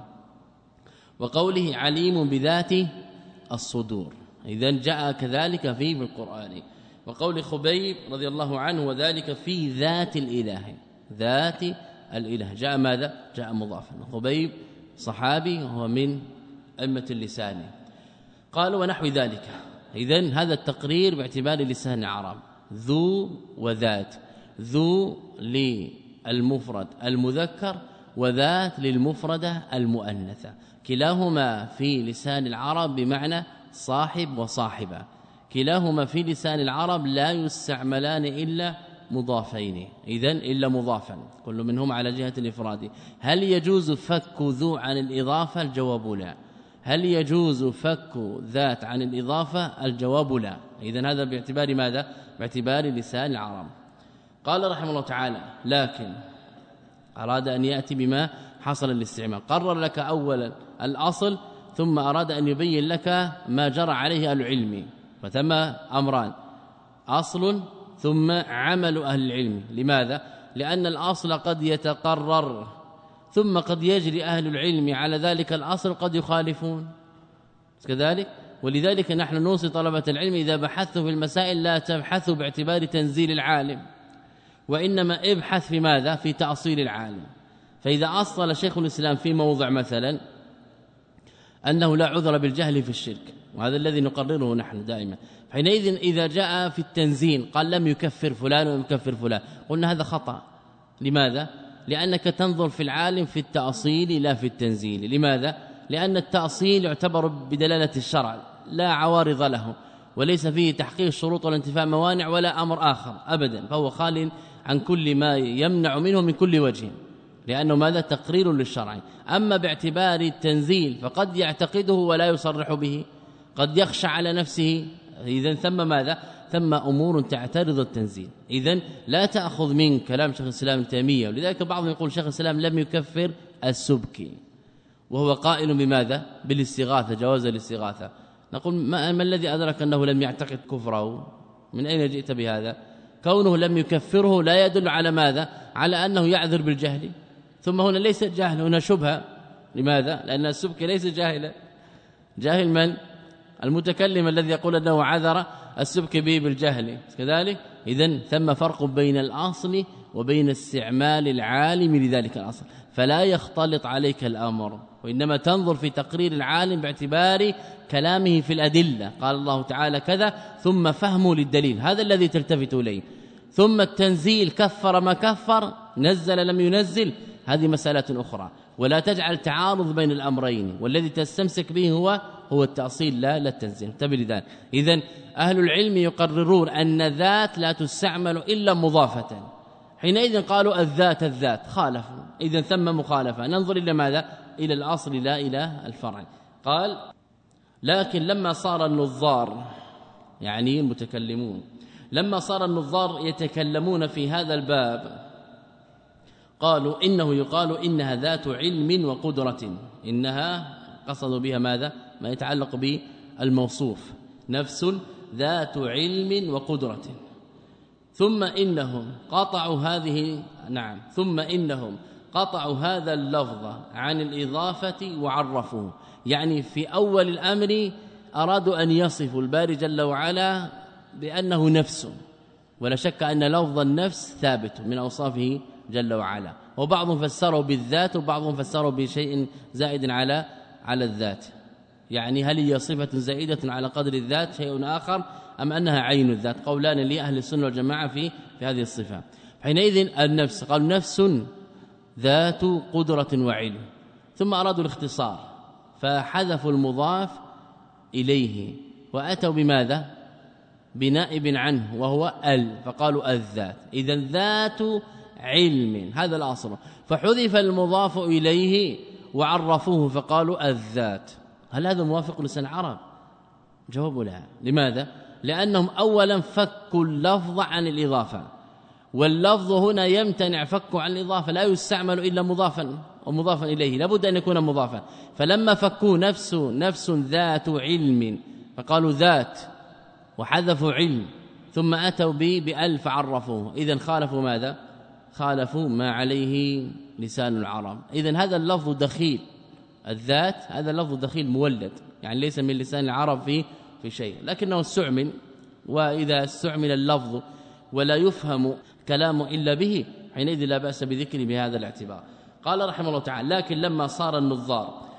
وقوله عليم بذات الصدور، إذن جاء كذلك في القرآن، وقول خبيب رضي الله عنه وذلك في ذات الإله، ذات الإله جاء ماذا؟ جاء مضافا. خبيب صحابي وهو من أئمة اللسان. قال ونحو ذلك، إذن هذا التقرير باعتبار لسان العرب ذو وذات، ذو للمفرد المذكر وذات للمفردة المؤنثة، كلاهما في لسان العرب بمعنى صاحب وصاحبة، كلاهما في لسان العرب لا يستعملان إلا مضافين، إذن إلا مضافا كل منهم على جهة الإفراد. هل يجوز فك ذو عن الإضافة؟ الجواب لا. هل يجوز فك ذات عن الإضافة؟ الجواب لا. إذن هذا باعتبار ماذا؟ باعتبار لسان العرب. قال رحمه الله تعالى لكن أراد أن يأتي بما حصل الاستعمال، قرر لك أولا الأصل ثم أراد أن يبين لك ما جرى عليه أهل العلم، فثم أمران: أصل ثم عمل أهل العلم. لماذا؟ لأن الأصل قد يتقرر ثم قد يجري أهل العلم على ذلك الأصل قد يخالفون كذلك. ولذلك نحن نوصي طلبة العلم إذا بحثوا في المسائل لا تبحثوا باعتبار تنزيل العالم، وإنما ابحث في ماذا؟ في تأصيل العالم. فإذا أصل شيخ الإسلام في موضع مثلا أنه لا عذر بالجهل في الشرك، وهذا الذي نقرره نحن دائما، حينئذ إذا جاء في التنزيل قال لم يكفر فلان ولم يكفر فلان، قلنا هذا خطأ. لماذا؟ لأنك تنظر في العالم في التأصيل لا في التنزيل. لماذا؟ لأن التأصيل يعتبر بدلالة الشرع لا عوارض له، وليس فيه تحقيق الشروط ولا انتفاء موانع ولا أمر آخر أبدا، فهو خال عن كل ما يمنع منه من كل وجه، لأنه ماذا؟ تقرير للشرع. أما باعتبار التنزيل فقد يعتقده ولا يصرح به، قد يخشى على نفسه، إذن ثم ماذا؟ ثم أمور تعترض التنزيل. إذن لا تأخذ من كلام شيخ الإسلام ابن تيمية، ولذلك بعضهم يقول شيخ الإسلام لم يكفر السبكي وهو قائل بماذا؟ بالاستغاثة، جواز الاستغاثة. نقول ما, ما الذي أدرك أنه لم يعتقد كفره؟ من أين جئت بهذا؟ كونه لم يكفره لا يدل على ماذا؟ على أنه يعذر بالجهل. ثم هنا ليس جاهل، هنا شبهة. لماذا؟ لأن السبكي ليس جاهلا. جاهل من؟ المتكلم الذي يقول أنه عذر السبكي به بالجهل كذلك. إذن ثم فرق بين الأصل وبين استعمال العالم لذلك الأصل، فلا يختلط عليك الأمر، وإنما تنظر في تقرير العالم باعتبار كلامه في الأدلة. قال الله تعالى كذا ثم فهمه للدليل، هذا الذي تلتفت إليه. ثم التنزيل كفر ما كفر، نزل لم ينزل، هذه مسألة أخرى. ولا تجعل تعارض بين الأمرين، والذي تستمسك به هو هو التأصيل لا لا التنزيل. انتبه لذلك. إذن أهل العلم يقررون أن الذات لا تستعمل إلا مضافة، حينئذ قالوا الذات الذات، خالفوا. إذن ثم مخالفة. ننظر إلى ماذا؟ إلى الأصل لا إلى الفرع. قال لكن لما صار النظار، يعني المتكلمون، لما صار النظار يتكلمون في هذا الباب قالوا إنه يقال إنها ذات علم وقدرة. إنها قصدوا بها ماذا؟ ما يتعلق بالموصوف، نفس ذات علم وقدرة. ثم إنهم قطعوا هذه نعم ثم إنهم قطعوا هذا اللفظ عن الإضافة وعرفوه، يعني في أول الأمر أرادوا أن يصفوا الباري جل وعلا بأنه نفس، ولا شك أن لفظ النفس ثابت من أوصافه جل وعلا. وبعضهم فسروا بالذات وبعضهم فسروا بشيء زائد على على الذات، يعني هل هي صفة زائدة على قدر الذات شيء آخر أم أنها عين الذات؟ قولان لأهل السنة والجماعة في في هذه الصفة. حينئذ النفس قال نفس ذات قدرة وعلم، ثم أرادوا الاختصار فحذفوا المضاف إليه وأتوا بماذا؟ بنائب عنه وهو ال، فقالوا الذات. إذن ذات علم هذا الأصل، فحذف المضاف إليه وعرفوه فقالوا الذات. هل هذا موافق لسان العرب؟ جواب لا. لماذا؟ لأنهم أولا فكوا اللفظ عن الإضافة، واللفظ هنا يمتنع فكه عن الإضافة، لا يستعمل إلا مضافا ومضافا إليه، لابد أن يكون مضافا. فلما فكوا نفس نفس ذات علم فقالوا ذات وحذفوا علم، ثم أتوا به بأل فعرفوه. إذن خالفوا ماذا؟ خالفوا ما عليه لسان العرب. إذن هذا اللفظ دخيل، الذات هذا اللفظ دخيل مولد، يعني ليس من لسان العرب في في شيء، لكنه استعمل. وإذا استعمل اللفظ ولا يفهم كلامه إلا به حينئذ لا بأس بذكره بهذا الاعتبار. قال رحمه الله تعالى لكن لما صار النظار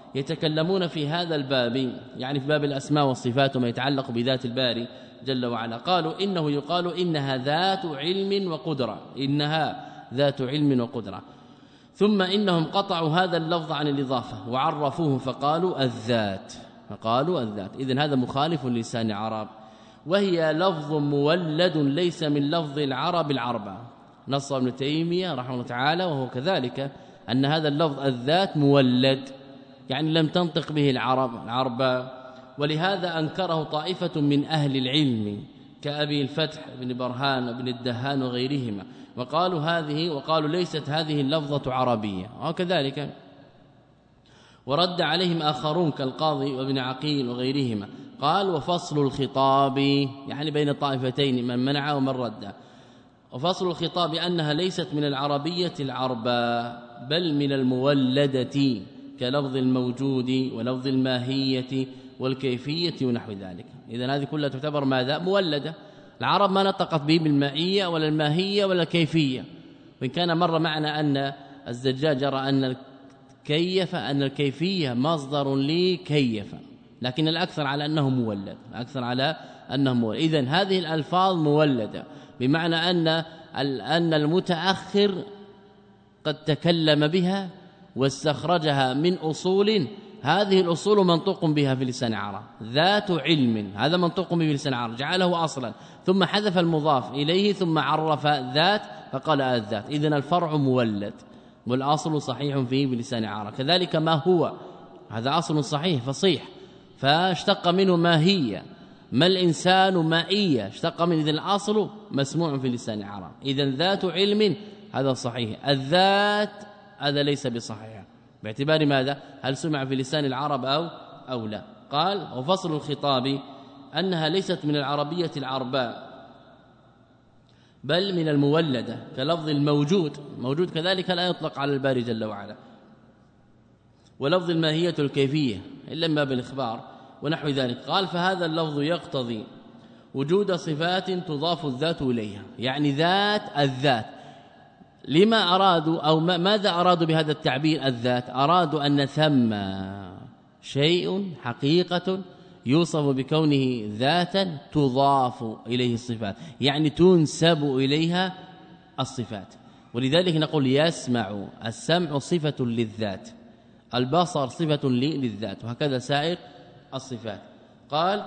يتكلمون في هذا الباب يعني في باب الأسماء والصفات وما يتعلق بذات الباري جل وعلا قالوا إنه يقال إنها ذات علم وقدرة إنها ذات علم وقدرة ثم إنهم قطعوا هذا اللفظ عن الإضافة وعرفوه فقالوا الذات فقالوا الذات إذن هذا مخالف لسان عرب وهي لفظ مولد ليس من لفظ العرب العربة نص ابن تيمية رحمه الله تعالى وهو كذلك أن هذا اللفظ الذات مولد يعني لم تنطق به العرب العرب ولهذا أنكره طائفة من أهل العلم كأبي الفتح بن برهان بن الدهان وغيرهما وقالوا هذه وقالوا ليست هذه اللفظة عربية وكذلك ورد عليهم آخرون كالقاضي وابن عقيل وغيرهما قال وفصل الخطاب يعني بين الطائفتين من منع ومن رد وفصل الخطاب أنها ليست من العربية العربة بل من المولدة كلفظ الموجود ولفظ الماهية والكيفية ونحو ذلك إذن هذه كلها تعتبر ماذا مولدة العرب ما نطقت به بالمائية ولا الماهية ولا الكيفية وإن كان مر معنا أن الزجاج يرى أن الكيف أن الكيفية مصدر لكيف لكن الأكثر على أنه مولد الأكثر على أنه مولد إذن هذه الألفاظ مولدة بمعنى أن أن المتأخر قد تكلم بها واستخرجها من أصول هذه الأصول منطوق بها في لسان العرب ذات علم هذا منطوق به في لسان العرب جعله أصلا ثم حذف المضاف إليه ثم عرف ذات فقال الذات إذن الفرع مولد والأصل صحيح فيه بلسان العرب كذلك ما هو هذا أصل صحيح فصيح فاشتق منه ماهية ما الإنسان مائية اشتق من إذن الأصل مسموع في لسان العرب إذن ذات علم هذا صحيح الذات هذا ليس بصحيح باعتبار ماذا هل سمع في لسان العرب أو أو لا قال وفصل الخطاب أنها ليست من العربية العرباء بل من المولدة كلفظ الموجود موجود كذلك لا يطلق على الباري جل وعلا ولفظ الماهية الكيفية إلا ما بالإخبار ونحو ذلك قال فهذا اللفظ يقتضي وجود صفات تضاف الذات إليها يعني ذات الذات لما أرادوا أو ماذا أرادوا بهذا التعبير الذات أرادوا أن ثم شيء حقيقة يوصف بكونه ذاتا تضاف إليه الصفات يعني تنسب إليها الصفات ولذلك نقول يسمع السمع صفة للذات البصر صفة للذات وهكذا سائر الصفات قال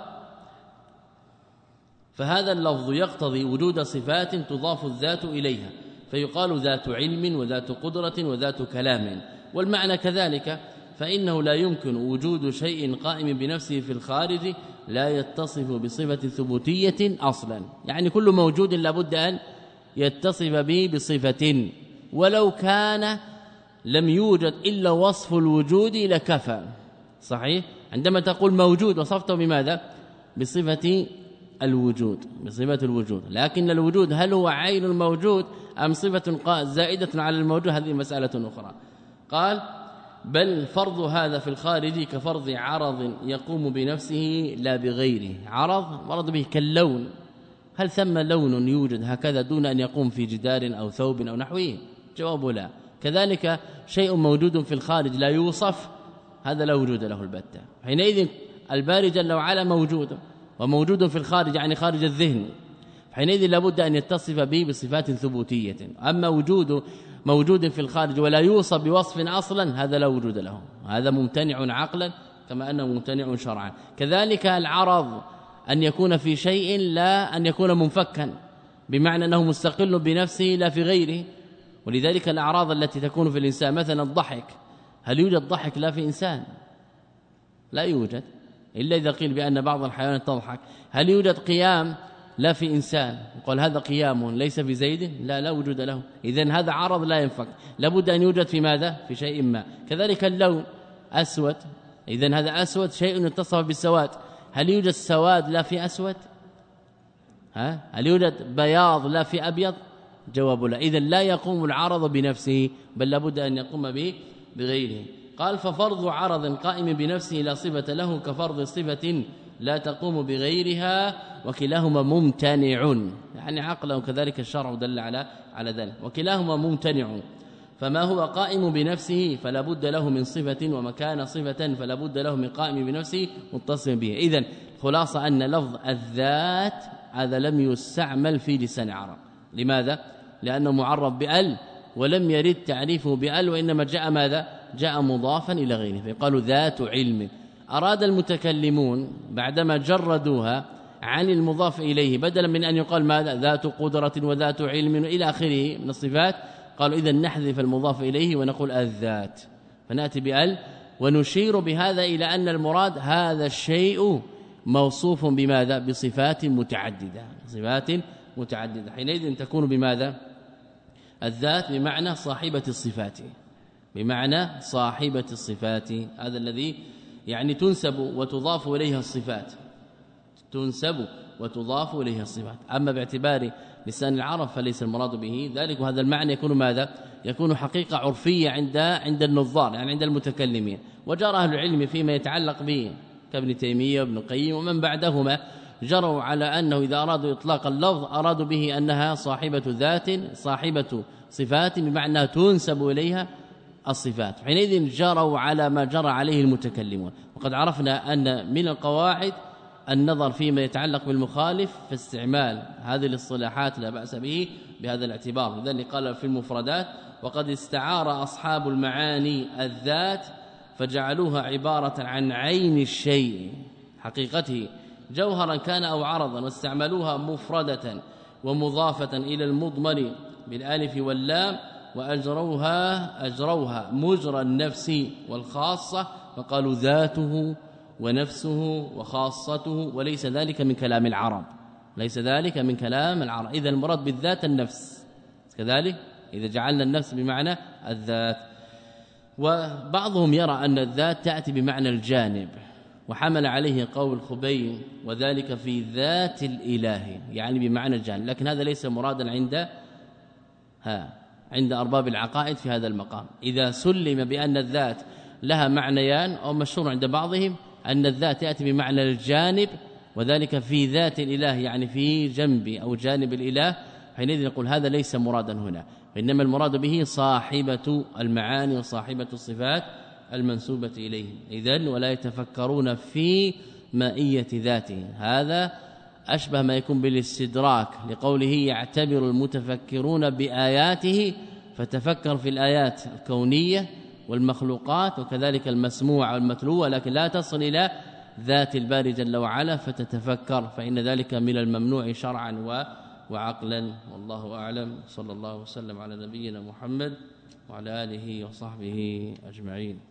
فهذا اللفظ يقتضي وجود صفات تضاف الذات إليها فيقال ذات علم وذات قدرة وذات كلام والمعنى كذلك فإنه لا يمكن وجود شيء قائم بنفسه في الخارج لا يتصف بصفة ثبوتية أصلا يعني كل موجود لابد أن يتصف به بصفة ولو كان لم يوجد إلا وصف الوجود لكفى صحيح عندما تقول موجود وصفته بماذا بصفة الوجود بصفة الوجود لكن الوجود هل هو عين الموجود أم صفة زائدة على الموجود هذه مسألة أخرى قال بل فرض هذا في الخارج كفرض عرض يقوم بنفسه لا بغيره عرض مرض به كاللون هل ثم لون يوجد هكذا دون أن يقوم في جدار أو ثوب أو نحوه جواب لا كذلك شيء موجود في الخارج لا يوصف هذا لا وجود له البتة حينئذ الباري جل وعلا موجود وموجود في الخارج يعني خارج الذهن حينئذ لابد أن يتصف به بصفات ثبوتية أما وجود موجود في الخارج ولا يوصف بوصف أصلا هذا لا وجود له هذا ممتنع عقلا كما أنه ممتنع شرعا كذلك العرض أن يكون في شيء لا أن يكون منفكا بمعنى أنه مستقل بنفسه لا في غيره ولذلك الأعراض التي تكون في الإنسان مثلا الضحك هل يوجد ضحك لا في إنسان لا يوجد إلا إذا قيل بأن بعض الحيوانات تضحك هل يوجد قيام لا في إنسان يقول هذا قيام ليس في زيد لا لا وجود له إذن هذا عرض لا ينفك لابد أن يوجد في ماذا في شيء ما كذلك اللون أسود إذن هذا أسود شيء يتصف بالسواد هل يوجد سواد لا في أسود ها هل يوجد بياض لا في أبيض جواب لا إذن لا يقوم العرض بنفسه بل لابد أن يقوم به بغيره قال ففرض عرض قائم بنفسه لا صفة له كفرض صفة لا تقوم بغيرها وكلاهما ممتنع يعني عقلا وكذلك الشرع دل على على ذلك وكلاهما ممتنع فما هو قائم بنفسه فلا بد له من صفة، وما كان صفة فلا بد له من قائم بنفسه متصل به. إذن خلاصة أن لفظ الذات هذا لم يستعمل في لسان العرب. لماذا؟ لأنه معرف بأل ولم يرد تعريفه بأل، وإنما جاء ماذا؟ جاء مضافا إلى غيره، فيقالوا ذات علم. أراد المتكلمون بعدما جردوها عن المضاف إليه بدلا من أن يقال ماذا؟ ذات قدرة وذات علم إلى آخره من الصفات، قالوا إذن نحذف المضاف إليه ونقول الذات، فنأتي بأل ونشير بهذا إلى أن المراد هذا الشيء موصوف بماذا؟ بصفات متعددة، صفات متعددة. حينئذ تكون بماذا؟ الذات بمعنى صاحبة الصفات، بمعنى صاحبة الصفات، هذا الذي يعني تنسب وتضاف إليها الصفات، تنسب وتضاف إليها الصفات. أما باعتبار لسان العرب فليس المراد به ذلك، وهذا المعنى يكون ماذا؟ يكون حقيقة عرفية عند عند النظار، يعني عند المتكلمين. وجرى أهل العلم فيما يتعلق به كابن تيمية وابن القيم ومن بعدهما جروا على أنه إذا أرادوا إطلاق اللفظ أرادوا به أنها صاحبة ذات صاحبة صفات، بمعنى تنسب إليها الصفات. حينئذ جروا على ما جرى عليه المتكلمون. وقد عرفنا أن من القواعد النظر فيما يتعلق بالمخالف في استعمال هذه الاصطلاحات لا بأس به بهذا الاعتبار. لذلك قال في المفردات: وقد استعار أصحاب المعاني الذات فجعلوها عبارة عن عين الشيء حقيقته جوهرا كان أو عرضا، واستعملوها مفردة ومضافة إلى المضمر بالالف واللام، وأجروها أجروها مجرى النفس والخاصة، فقالوا ذاته ونفسه وخاصته، وليس ذلك من كلام العرب، ليس ذلك من كلام العرب. إذا المراد بالذات النفس كذلك، إذا جعلنا النفس بمعنى الذات. وبعضهم يرى أن الذات تأتي بمعنى الجانب، وحمل عليه قول الخبيب: وذلك في ذات الإله، يعني بمعنى الجانب. لكن هذا ليس مرادا عند ها عند أرباب العقائد في هذا المقام. إذا سلم بأن الذات لها معنيان، أو مشهور عند بعضهم أن الذات تأتي بمعنى الجانب، وذلك في ذات الإله يعني في جنب أو جانب الإله، حينئذ نقول هذا ليس مرادا هنا، وإنما المراد به صاحبة المعاني وصاحبة الصفات المنسوبة إليه. إذن ولا يتفكرون في مائية ذاته، هذا أشبه ما يكون بالاستدراك لقوله: يعتبر المتفكرون بآياته، فتفكر في الآيات الكونية والمخلوقات وكذلك المسموع والمتلو، لكن لا تصل إلى ذات الباري جل وعلا فتتفكر، فإن ذلك من الممنوع شرعا وعقلا. والله أعلم. صلى الله وسلم على نبينا محمد وعلى آله وصحبه أجمعين.